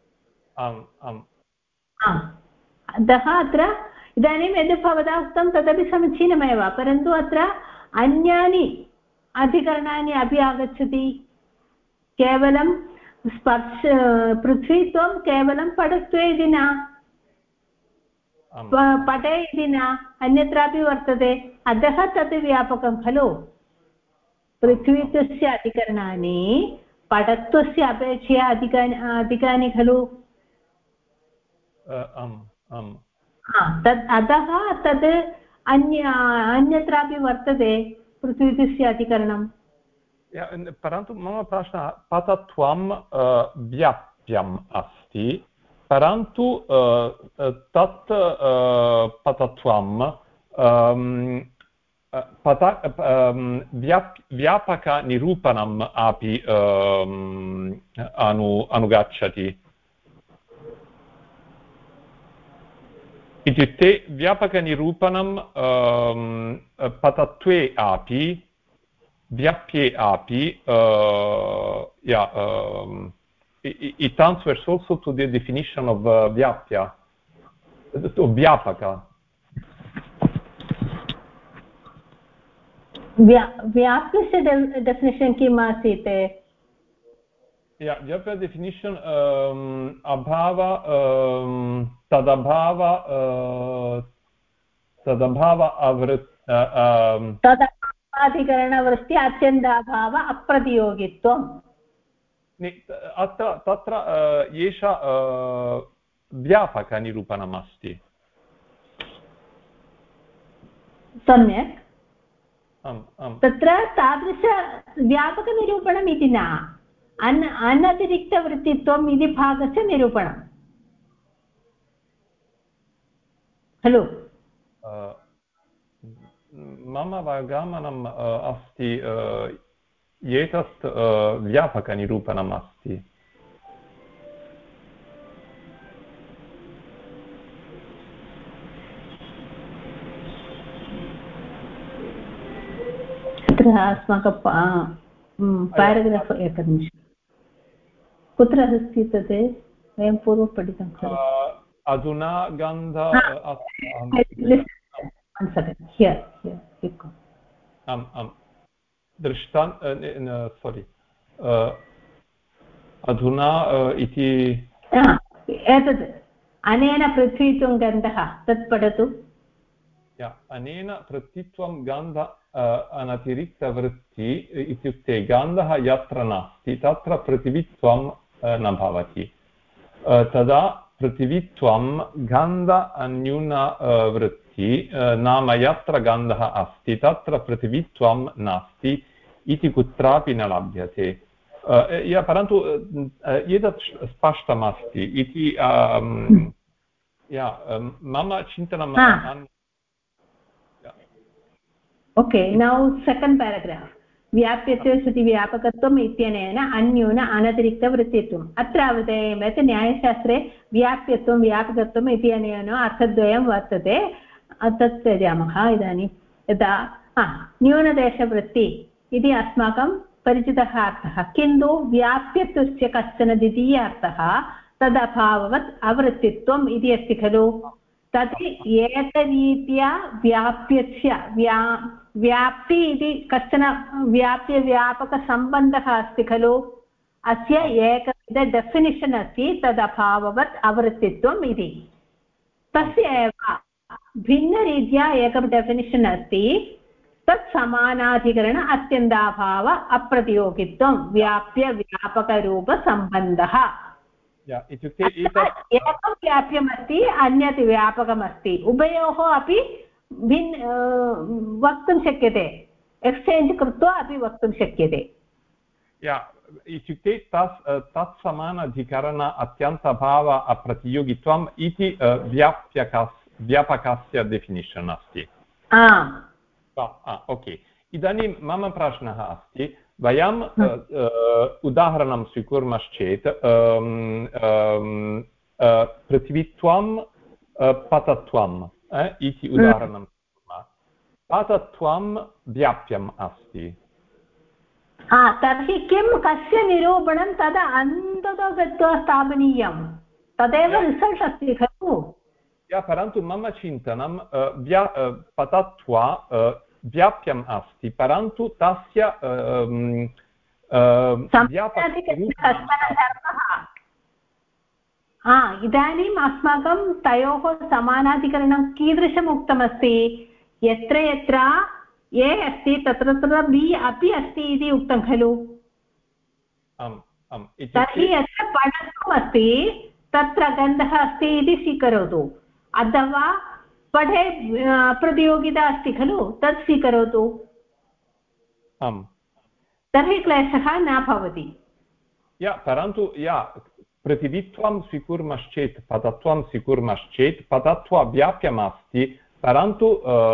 अतः अत्र इदानीं यद् भवता उक्तं तदपि समीचीनमेव परन्तु अत्र अन्यानि अधिकरणानि अपि आगच्छति केवलं स्पर्श पृथ्वीत्वं केवलं पटत्वे इति न पटे इति न अन्यत्रापि वर्तते अतः तत् व्यापकं खलु पृथ्वीत्वस्य अधिकरणानि पटत्वस्य अपेक्षया अधिकानि खलु अतः तद् अन्यत्रापि वर्तते पृथ्वीत्वस्य अधिकरणं परन्तु मम प्रश्नः पतत्वं व्याप्यम् अस्ति परन्तु तत् पतत्वं व्यापकनिरूपणम् अपि अनुगच्छति इत्युक्ते व्यापकनिरूपणं पतत्वे अपि व्याप्ये अपि it answers also to the definition of vyapya, to vyapaka. व्याप्यस्य definition किम् आसीत्? Vyapya definition abhava tadabhava avrit तदधिकरणवृत्ति अत्यन्ताभाव अप्रतियोगित्वम् तत्र एषा व्यापकनिरूपणम् अस्ति सम्यक् तत्र तादृशव्यापकनिरूपणम् इति न अनतिरिक्तवृत्तित्वम् इति भागस्य निरूपणम् खलु मम अवगमनम् अस्ति एतत् व्यापकनिरूपणम् अस्ति तत्र अस्माकं पाराग्राफ् एकनिमिषम् कुत्र अस्ति तत् वयं पूर्वं पठितं खलु अधुना गन्ध दृष्टान् सोरि अधुना इति एतत् अनेन पृथ्वीत्वं गन्धः तत् पठतु अनेन पृथ्वीत्वं गन्ध अनतिरिक्तवृत्ति इत्युक्ते गन्धः यत्र नास्ति तत्र पृथिवीत्वं न भवति तदा पृथिवीत्वं गन्ध अन्यूनवृत्ति नाम यत्र गन्धः अस्ति तत्र पृथिवीत्वं नास्ति इति कुत्रापि न लभ्यते परन्तु एतत् स्पष्टमस्ति इति मम चिन्तनं ओके नौ सेकेण्ड् पेराग्राफ् व्याप्यत्वे सति व्यापकत्वम् इत्यनेन अन्यून अनतिरिक्तवृत्तित्वम् अत्र अवधेयं यत् न्यायशास्त्रे व्याप्यत्वं व्यापकत्वम् इत्यनेन अर्थद्वयं वर्तते तत् त्यजामः इदानीं यदा न्यूनदेशवृत्ति इति अस्माकं परिचितः अर्थः किन्तु व्याप्यत्वस्य कश्चन द्वितीय अर्थः तदभाववत् अवृत्तित्वम् इति अस्ति खलु तत् एकरीत्या व्याप्यस्य व्याप्ति इति कश्चन व्याप्यव्यापकसम्बन्धः अस्ति खलु अस्य एकविध डेफिनिशन् अस्ति तदभाववत् अवृत्तित्वम् इति तस्य एव भिन्नरीत्या एकं डेफिनिशन् अस्ति तत् समानाधिकरण अत्यन्ताभाव अप्रतियोगित्वं व्याप्यव्यापकरूपसम्बन्धः एकं व्याप्यमस्ति अन्यत् व्यापकमस्ति उभयोः अपि वक्तुं शक्यते एक्स्चेञ्ज् कृत्वा अपि वक्तुं शक्यते इत्युक्ते तत् समानाधिकरण अत्यन्तभाव अप्रतियोगित्वम् इति व्यापकस्य डेफिनिशन् अस्ति ओके इदानीं मम प्रश्नः अस्ति वयं उदाहरणं स्वीकुर्मश्चेत् पृथ्वीत्वं पतत्वम् इति उदाहरणं स्वीकुर्मः पतत्वं व्याप्यम् अस्ति तर्हि किं कस्य निरूपणं तदा अन्ततो गत्वा स्थापनीयं तदेव रिसल्ट् अस्ति खलु परन्तु मम चिन्तनं पतत्वा व्याप्यम् अस्ति परन्तु तस्य इदानीम् अस्माकं तयोः समानाधिकरणं कीदृशम् उक्तमस्ति यत्र यत्र ए अस्ति तत्र तत्र बि अपि अस्ति इति उक्तं खलु तर्हि यत्र पटत्वम् अस्ति तत्र गन्धः अस्ति इति स्वीकरोतु अथवा पठे प्रतियोगिता अस्ति खलु तत् स्वीकरोतु तर्हि क्लेशः न भवति परन्तु पृथिवीत्वं स्वीकुर्मश्चेत् पतत्वं स्वीकुर्मश्चेत् पतत्वा व्याप्यमस्ति परन्तु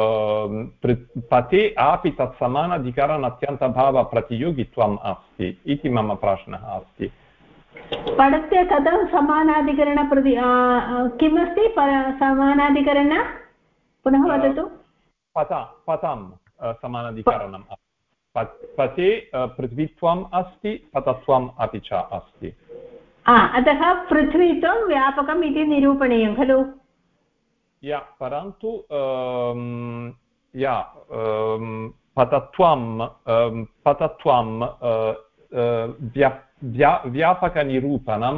पते अपि तत् समानाधिकरण अत्यन्तभावप्रतियोगित्वम् अस्ति इति मम प्रश्नः अस्ति। पठत्य कथं समानाधिकरणप्रति किमस्ति समानाधिकरण पुनः वदतु। पतं समानाधिकरणम् पते पृथ्वीत्वम् अस्ति पतत्वम् अपि च अस्ति। अतः पृथ्वीत्वं व्यापकम् इति निरूपणीयं खलु। परन्तु पतत्वं व्यापकनिरूपणं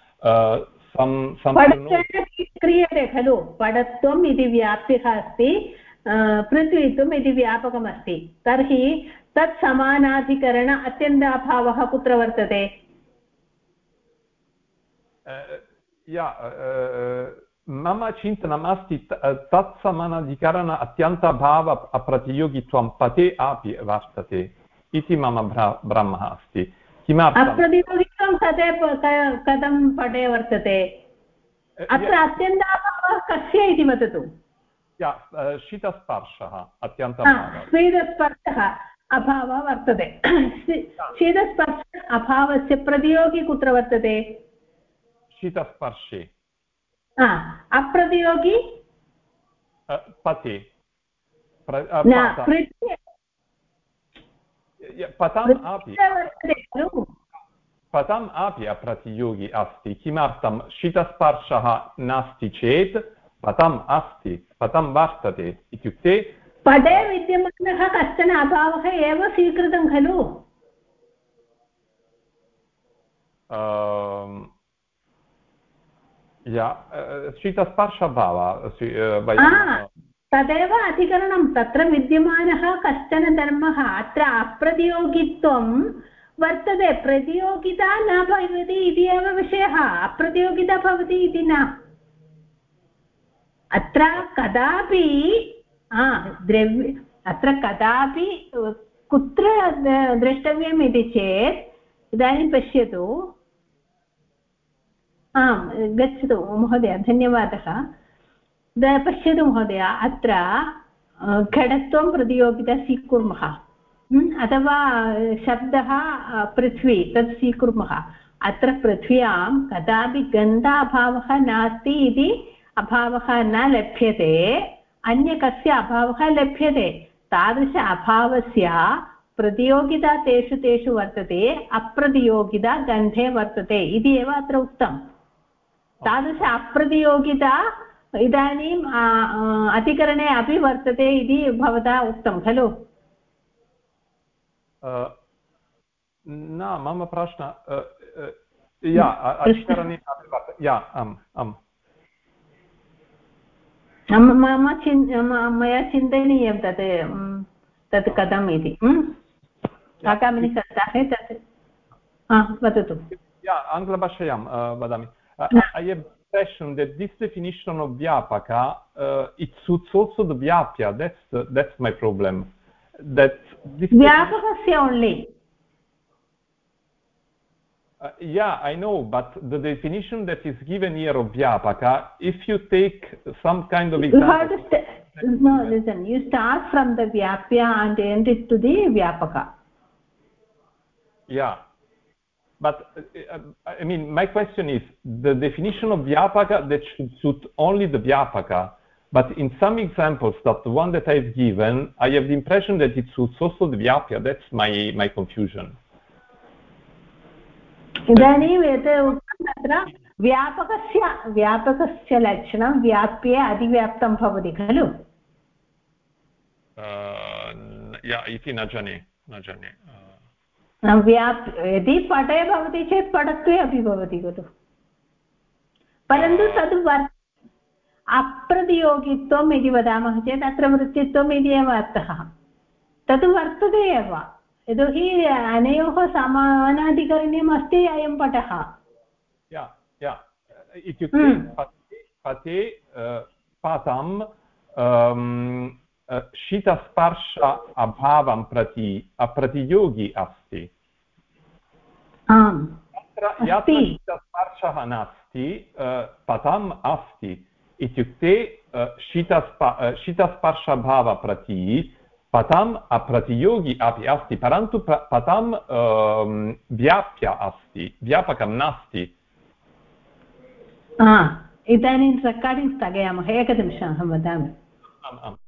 क्रियते खलु। पडत्वम् इति व्याप्तिः अस्ति, पृथ्वीत्वम् इति व्यापकमस्ति। तर्हि तत् समानाधिकरण अत्यन्ताभावः कुत्र वर्तते? मम चिन्तनम् अस्ति तत् समानाधिकरण अत्यन्तभाव अप्रतियोगित्वं पते अपि वर्तते इति मम भ्रमः अस्ति। किमर्थम्? अप्रतियोगित्वं कथं पटे वर्तते? अत्र अत्यन्ताभावः कस्य इति वदतु। शीतस्पर्शः अत्यन्तभावः। शीतस्पर्शः अभावः वर्तते। शीतस्पर्श अभावस्य प्रतियोगी कुत्र वर्तते? शीतस्पर्शे। अप्रतियोगी पते पतम् अपि अप्रतियोगी अस्ति। किमर्थं? शीतस्पर्शः नास्ति चेत् पतम् अस्ति, पतं वर्तते इत्युक्ते पटे विद्यमानः कश्चन अभावः एव स्वीकृतं खलु। शीतस्पर्शभावः तदेव अधिकरणं। तत्र विद्यमानः कश्चन धर्मः। अत्र अप्रतियोगित्वं वर्तते, प्रतियोगिता न भवति इति एव विषयः। अप्रतियोगिता भवति इति न। अत्र कदापि अत्र कदापि कुत्र द्रष्टव्यम् इति चेत् इदानीं पश्यतु। गच्छतु महोदय, धन्यवादः। पश्यतु महोदय, अत्र घटत्वं प्रतियोगिता स्वीकुर्मः, अथवा शब्दः पृथ्वी तत् स्वीकुर्मः। अत्र पृथ्व्यां कदापि गन्धाभावः नास्ति इति अभावः न लभ्यते, अन्य कस्य अभावः लभ्यते। तादृश अभावस्य प्रतियोगिता तेषु वर्तते, अप्रतियोगिता गन्धे वर्तते इति एव अत्र उक्तम्। तादृश अप्रतियोगिता इदानीम् अधिकरणे अपि वर्तते इति भवता उक्तं खलु। न, मम प्रश्नः अधिकरणे मया चिन्तनीयं तत् कथम् इति। आगामिनि सप्ताहे तत् वदतु। आङ्ग्लभाषायां वदामि। I have the impression that this definition of Vyapaka, it suits also the Vyapya. That's my problem. That this Vyapakasya only. I know, but the definition that is given here of Vyapaka, if you take some kind of example... Listen, you start from the Vyapya and end it to the Vyapaka. But I mean, my question is the definition of Vyapaka that should suit only the Vyapaka, but in some examples, that the one that I've given, I have the impression that it suits also the Vyapya. That's my confusion. इदानीं यत् उक्तं तत्र व्यापकस्य लक्षणं व्याप्ये अधिव्याप्तं भवति खलु। इति न जाने। यदि पटे भवति चेत् पटत्वे अपि भवति खलु, परन्तु तद् अप्रतियोगित्वम् इति वदामः चेत् अत्र वृत्तित्वम् इति एव अर्थः। तद् वर्तते एव, यतोहि अनयोः समानाधिकरण्यम् अस्ति अयं पटः। इत्युक्ते पते पातं शीतस्पर्श अभावं प्रति अप्रतियोगी अस्ति। यत्र शीतस्पर्शः नास्ति पतम् अस्ति, इत्युक्ते शीतस्पर्शभावप्रति पतम् अप्रतियोगी अपि अस्ति परन्तु पतं व्याप्य अस्ति व्यापकं नास्ति इदानीं रेकार्डिङ्ग् स्थगयामः एकनिमिषम् अहं वदामि आम् आम्